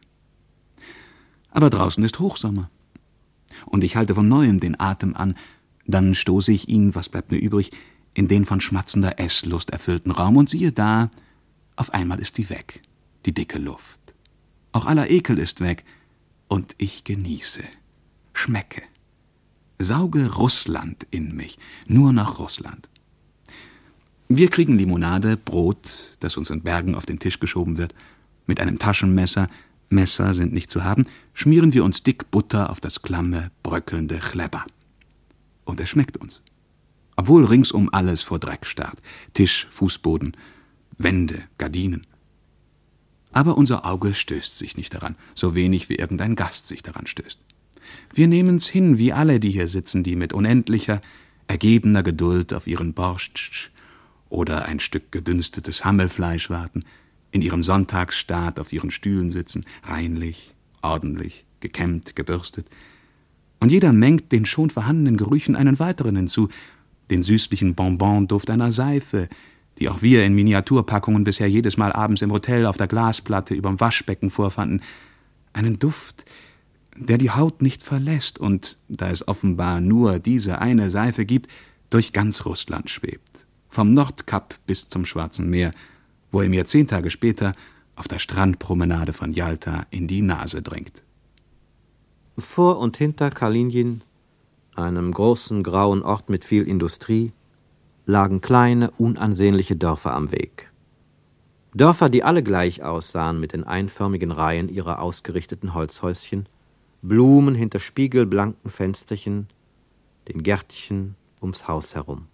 Aber draußen ist Hochsommer, und ich halte von Neuem den Atem an, dann stoße ich ihn, was bleibt mir übrig, in den von schmatzender Esslust erfüllten Raum, und siehe da, auf einmal ist sie weg, die dicke Luft. Auch aller Ekel ist weg, und ich genieße, schmecke, sauge Russland in mich, nur noch Russland. Wir kriegen Limonade, Brot, das uns in Bergen auf den Tisch geschoben wird, mit einem Taschenmesser, Messer sind nicht zu haben, schmieren wir uns dick Butter auf das klamme, bröckelnde Chleba. Und es schmeckt uns. Obwohl ringsum alles vor Dreck starrt. Tisch, Fußboden, Wände, Gardinen. Aber unser Auge stößt sich nicht daran, so wenig wie irgendein Gast sich daran stößt. Wir nehmen's hin, wie alle, die hier sitzen, die mit unendlicher, ergebener Geduld auf ihren Borscht oder ein Stück gedünstetes Hammelfleisch warten, in ihrem Sonntagsstaat auf ihren Stühlen sitzen, reinlich, ordentlich, gekämmt, gebürstet. Und jeder mengt den schon vorhandenen Gerüchen einen weiteren hinzu, den süßlichen Bonbon-Duft einer Seife, die auch wir in Miniaturpackungen bisher jedes Mal abends im Hotel auf der Glasplatte überm Waschbecken vorfanden, einen Duft, der die Haut nicht verlässt und, da es offenbar nur diese eine Seife gibt, durch ganz Russland schwebt, vom Nordkap bis zum Schwarzen Meer, wo er mir zehn Tage später auf der Strandpromenade von Jalta in die Nase dringt. Vor und hinter Kalinjin, einem großen grauen Ort mit viel Industrie, lagen kleine, unansehnliche Dörfer am Weg. Dörfer, die alle gleich aussahen mit den einförmigen Reihen ihrer ausgerichteten Holzhäuschen, Blumen hinter spiegelblanken Fensterchen, den Gärtchen ums Haus herum.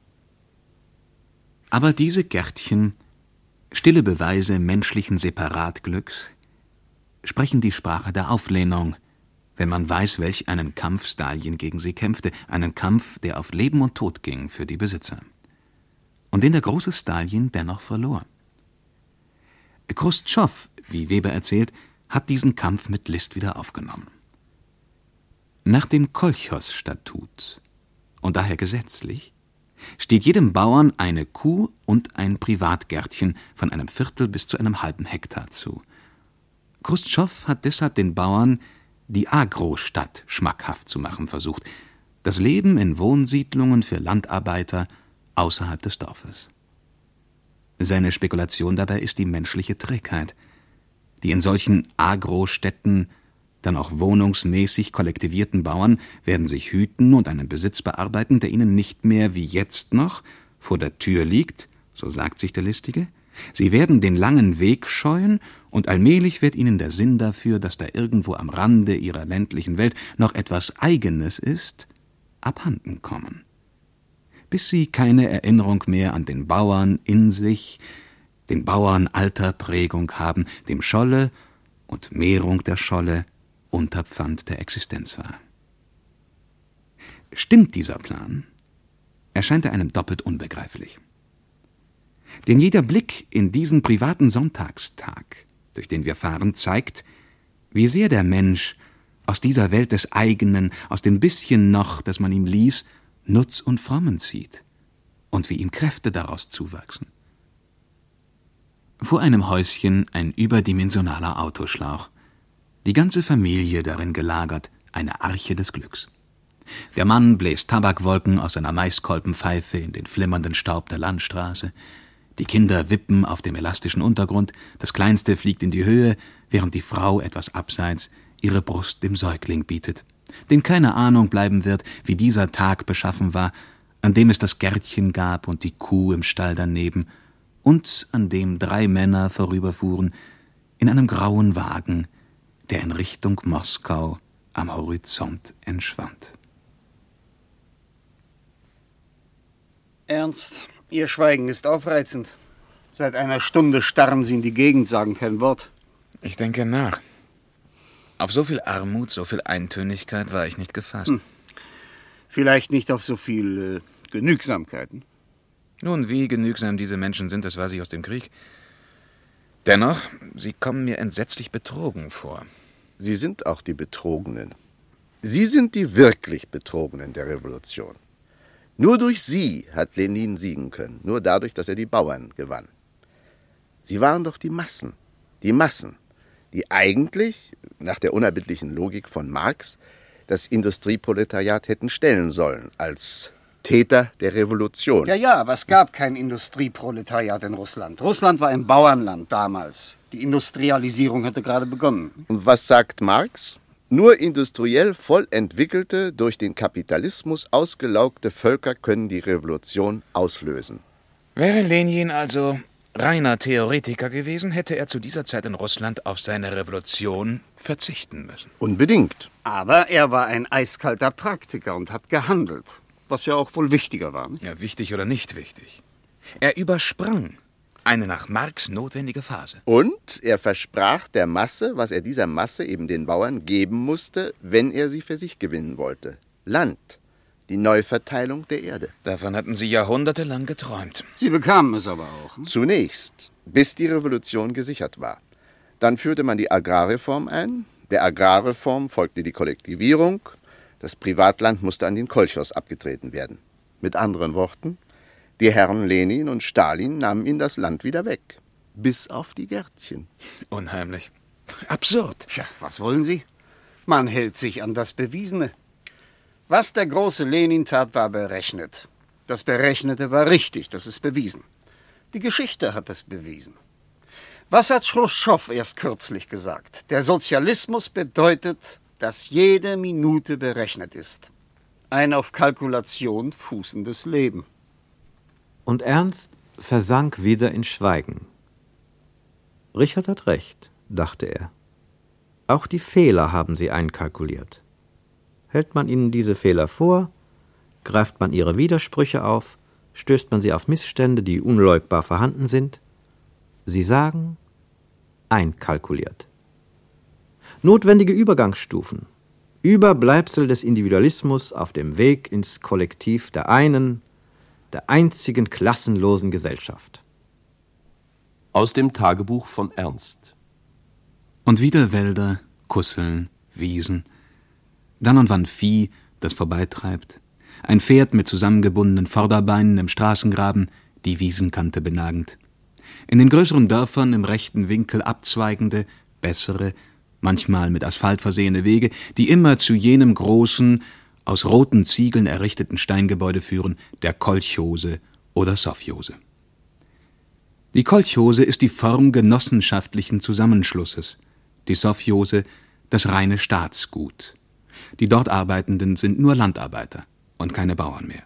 Aber diese Gärtchen, stille Beweise menschlichen Separatglücks, sprechen die Sprache der Auflehnung, wenn man weiß, welch einen Kampf Stalin gegen sie kämpfte, einen Kampf, der auf Leben und Tod ging für die Besitzer. Und den der große Stalin dennoch verlor. Chrustschov, wie Weber erzählt, hat diesen Kampf mit List wieder aufgenommen. Nach dem Kolchos-Statut, und daher gesetzlich, steht jedem Bauern eine Kuh und ein Privatgärtchen von einem Viertel bis zu einem halben Hektar zu. Chrustschov hat deshalb den Bauern die Agrostadt schmackhaft zu machen versucht, das Leben in Wohnsiedlungen für Landarbeiter außerhalb des Dorfes. Seine Spekulation dabei ist die menschliche Trägheit, die in solchen Agrostädten dann auch wohnungsmäßig kollektivierten Bauern werden sich hüten und einen Besitz bearbeiten, der ihnen nicht mehr wie jetzt noch vor der Tür liegt, so sagt sich der Listige. Sie werden den langen Weg scheuen, und allmählich wird ihnen der Sinn dafür, dass da irgendwo am Rande ihrer ländlichen Welt noch etwas Eigenes ist, abhanden kommen. Bis sie keine Erinnerung mehr an den Bauern in sich, den Bauern alter Prägung haben, dem Scholle und Mehrung der Scholle Unterpfand der Existenz war. Stimmt dieser Plan, erscheint er einem doppelt unbegreiflich. Denn jeder Blick in diesen privaten Sonntagstag, durch den wir fahren, zeigt, wie sehr der Mensch aus dieser Welt des Eigenen, aus dem bisschen noch, das man ihm ließ, Nutz und Frommen zieht und wie ihm Kräfte daraus zuwachsen. Vor einem Häuschen ein überdimensionaler Autoschlauch, die ganze Familie darin gelagert, eine Arche des Glücks. Der Mann bläst Tabakwolken aus seiner Maiskolbenpfeife in den flimmernden Staub der Landstraße. Die Kinder wippen auf dem elastischen Untergrund, das Kleinste fliegt in die Höhe, während die Frau etwas abseits ihre Brust dem Säugling bietet, dem keine Ahnung bleiben wird, wie dieser Tag beschaffen war, an dem es das Gärtchen gab und die Kuh im Stall daneben und an dem drei Männer vorüberfuhren in einem grauen Wagen, der in Richtung Moskau am Horizont entschwand. Ernst, Ihr Schweigen ist aufreizend. Seit einer Stunde starren Sie in die Gegend, sagen kein Wort. Ich denke nach. Auf so viel Armut, so viel Eintönigkeit war ich nicht gefasst. Hm. Vielleicht nicht auf so viel äh, Genügsamkeiten. Nun, wie genügsam diese Menschen sind, das weiß ich aus dem Krieg. Dennoch, sie kommen mir entsetzlich betrogen vor. Sie sind auch die Betrogenen. Sie sind die wirklich Betrogenen der Revolution. Nur durch sie hat Lenin siegen können, nur dadurch, dass er die Bauern gewann. Sie waren doch die Massen, die Massen, die eigentlich, nach der unerbittlichen Logik von Marx, das Industrieproletariat hätten stellen sollen, als Täter der Revolution. Ja, ja, aber es gab kein Industrieproletariat in Russland. Russland war ein Bauernland damals. Die Industrialisierung hatte gerade begonnen. Und was sagt Marx? Nur industriell voll entwickelte, durch den Kapitalismus ausgelaugte Völker können die Revolution auslösen. Wäre Lenin also reiner Theoretiker gewesen, hätte er zu dieser Zeit in Russland auf seine Revolution verzichten müssen. Unbedingt. Aber er war ein eiskalter Praktiker und hat gehandelt. Was ja auch wohl wichtiger war. Nicht? Ja, wichtig oder nicht wichtig. Er übersprang eine nach Marx notwendige Phase. Und er versprach der Masse, was er dieser Masse, eben den Bauern, geben musste, wenn er sie für sich gewinnen wollte. Land, die Neuverteilung der Erde. Davon hatten Sie jahrhundertelang geträumt. Sie bekamen es aber auch. Hm? Zunächst, bis die Revolution gesichert war. Dann führte man die Agrarreform ein. Der Agrarreform folgte die Kollektivierung. Das Privatland musste an den Kolchos abgetreten werden. Mit anderen Worten, die Herren Lenin und Stalin nahmen ihnen das Land wieder weg. Bis auf die Gärtchen. Unheimlich. Absurd. Tja, was wollen Sie? Man hält sich an das Bewiesene. Was der große Lenin tat, war berechnet. Das Berechnete war richtig, das ist bewiesen. Die Geschichte hat es bewiesen. Was hat Chruschtschow erst kürzlich gesagt? Der Sozialismus bedeutet, dass jede Minute berechnet ist. Ein auf Kalkulation fußendes Leben. Und Ernst versank wieder in Schweigen. Richard hat recht, dachte er. Auch die Fehler haben sie einkalkuliert. Hält man ihnen diese Fehler vor, greift man ihre Widersprüche auf, stößt man sie auf Missstände, die unleugbar vorhanden sind. Sie sagen, einkalkuliert. Notwendige Übergangsstufen, Überbleibsel des Individualismus auf dem Weg ins Kollektiv der einen, der einzigen klassenlosen Gesellschaft. Aus dem Tagebuch von Ernst. Und wieder Wälder, Kusseln, Wiesen. Dann und wann Vieh, das vorbeitreibt. Ein Pferd mit zusammengebundenen Vorderbeinen im Straßengraben, die Wiesenkante benagend. In den größeren Dörfern im rechten Winkel abzweigende, bessere, manchmal mit Asphalt versehene Wege, die immer zu jenem großen, aus roten Ziegeln errichteten Steingebäude führen, der Kolchose oder Sowjose. Die Kolchose ist die Form genossenschaftlichen Zusammenschlusses, die Sowjose das reine Staatsgut. Die dort Arbeitenden sind nur Landarbeiter und keine Bauern mehr.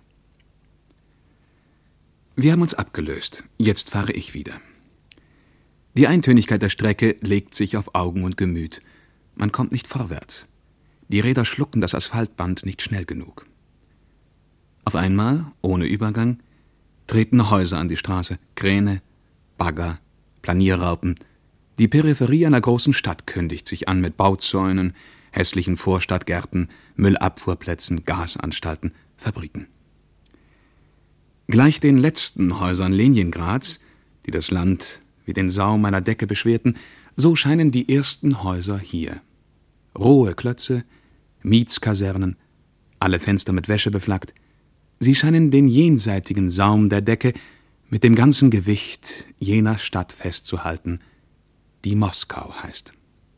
Wir haben uns abgelöst, jetzt fahre ich wieder. Die Eintönigkeit der Strecke legt sich auf Augen und Gemüt. Man kommt nicht vorwärts. Die Räder schlucken das Asphaltband nicht schnell genug. Auf einmal, ohne Übergang, treten Häuser an die Straße, Kräne, Bagger, Planierraupen. Die Peripherie einer großen Stadt kündigt sich an mit Bauzäunen, hässlichen Vorstadtgärten, Müllabfuhrplätzen, Gasanstalten, Fabriken. Gleich den letzten Häusern Leningrads, die das Land wie den Saum einer Decke beschwerten, so scheinen die ersten Häuser hier. Rohe Klötze, Mietskasernen, alle Fenster mit Wäsche beflaggt. Sie scheinen den jenseitigen Saum der Decke mit dem ganzen Gewicht jener Stadt festzuhalten, die Moskau heißt.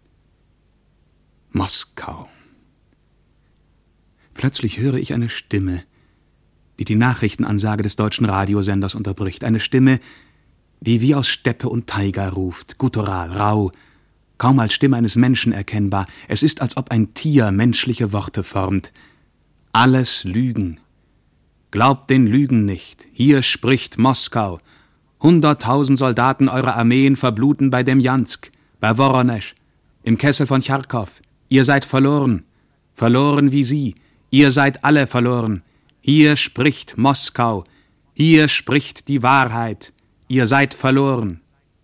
Moskau. Plötzlich höre ich eine Stimme, die die Nachrichtenansage des deutschen Radiosenders unterbricht. Eine Stimme, die wie aus Steppe und Taiga ruft, guttural, rau, kaum als Stimme eines Menschen erkennbar. Es ist, als ob ein Tier menschliche Worte formt. Alles Lügen. Glaubt den Lügen nicht. Hier spricht Moskau. Hunderttausend Soldaten eurer Armeen verbluten bei Demjansk, bei Woronesch, im Kessel von Charkow. Ihr seid verloren. Verloren wie sie. Ihr seid alle verloren. Hier spricht Moskau. Hier spricht die Wahrheit. Ihr seid verloren.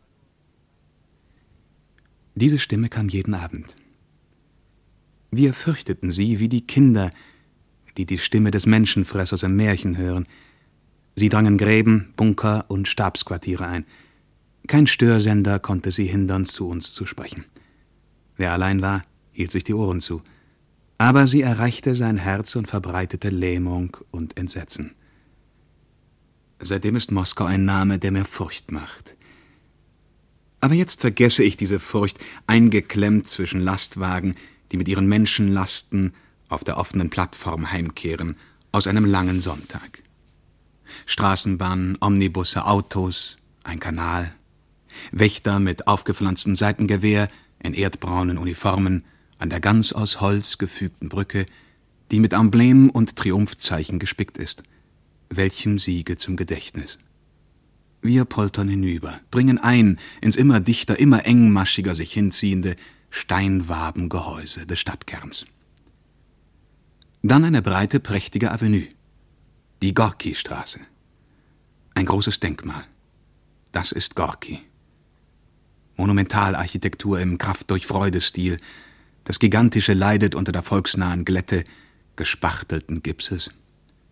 Diese Stimme kam jeden Abend. Wir fürchteten sie wie die Kinder, die die Stimme des Menschenfressers im Märchen hören. Sie drangen Gräben, Bunker und Stabsquartiere ein. Kein Störsender konnte sie hindern, zu uns zu sprechen. Wer allein war, hielt sich die Ohren zu. Aber sie erreichte sein Herz und verbreitete Lähmung und Entsetzen. Seitdem ist Moskau ein Name, der mir Furcht macht. Aber jetzt vergesse ich diese Furcht, eingeklemmt zwischen Lastwagen, die mit ihren Menschenlasten auf der offenen Plattform heimkehren, aus einem langen Sonntag. Straßenbahnen, Omnibusse, Autos, ein Kanal, Wächter mit aufgepflanztem Seitengewehr in erdbraunen Uniformen an der ganz aus Holz gefügten Brücke, die mit Emblemen und Triumphzeichen gespickt ist, welchem Siege zum Gedächtnis. Wir poltern hinüber, dringen ein ins immer dichter, immer engmaschiger sich hinziehende Steinwabengehäuse des Stadtkerns. Dann eine breite, prächtige Avenue, die Gorki-Straße. Ein großes Denkmal. Das ist Gorki. Monumentalarchitektur im Kraft-durch-Freude-Stil. Das Gigantische leidet unter der volksnahen Glätte gespachtelten Gipses.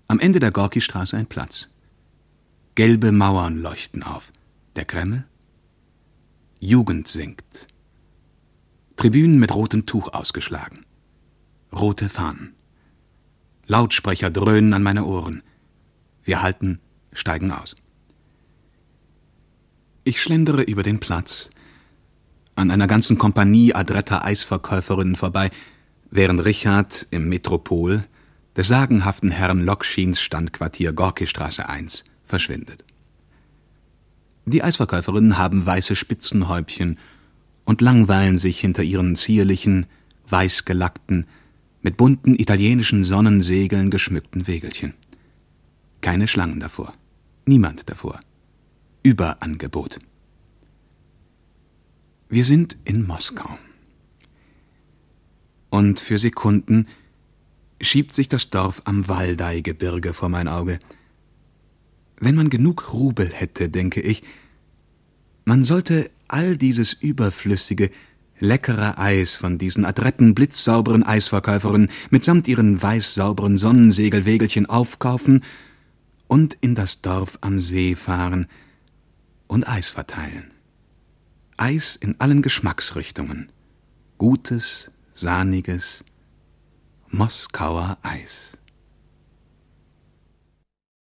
Am Ende der Gorkistraße ein Platz. Gelbe Mauern leuchten auf. Der Kreml? Jugend singt. Tribünen mit rotem Tuch ausgeschlagen. Rote Fahnen. Lautsprecher dröhnen an meine Ohren. Wir halten, steigen aus. Ich schlendere über den Platz, an einer ganzen Kompanie adretter Eisverkäuferinnen vorbei, während Richard im Metropol des sagenhaften Herrn Lokschins Standquartier Gorkistraße eins verschwindet. Die Eisverkäuferinnen haben weiße Spitzenhäubchen und langweilen sich hinter ihren zierlichen, weißgelackten, mit bunten italienischen Sonnensegeln geschmückten Wägelchen. Keine Schlangen davor, niemand davor. Überangebot. Wir sind in Moskau. Und für Sekunden schiebt sich das Dorf am Waldai-Gebirge vor mein Auge. Wenn man genug Rubel hätte, denke ich, man sollte all dieses überflüssige, leckere Eis von diesen adretten, blitzsauberen Eisverkäuferinnen mitsamt ihren weiß-sauberen Sonnensegelwägelchen aufkaufen und in das Dorf am See fahren und Eis verteilen. Eis in allen Geschmacksrichtungen. Gutes, sahniges, Moskauer Eis.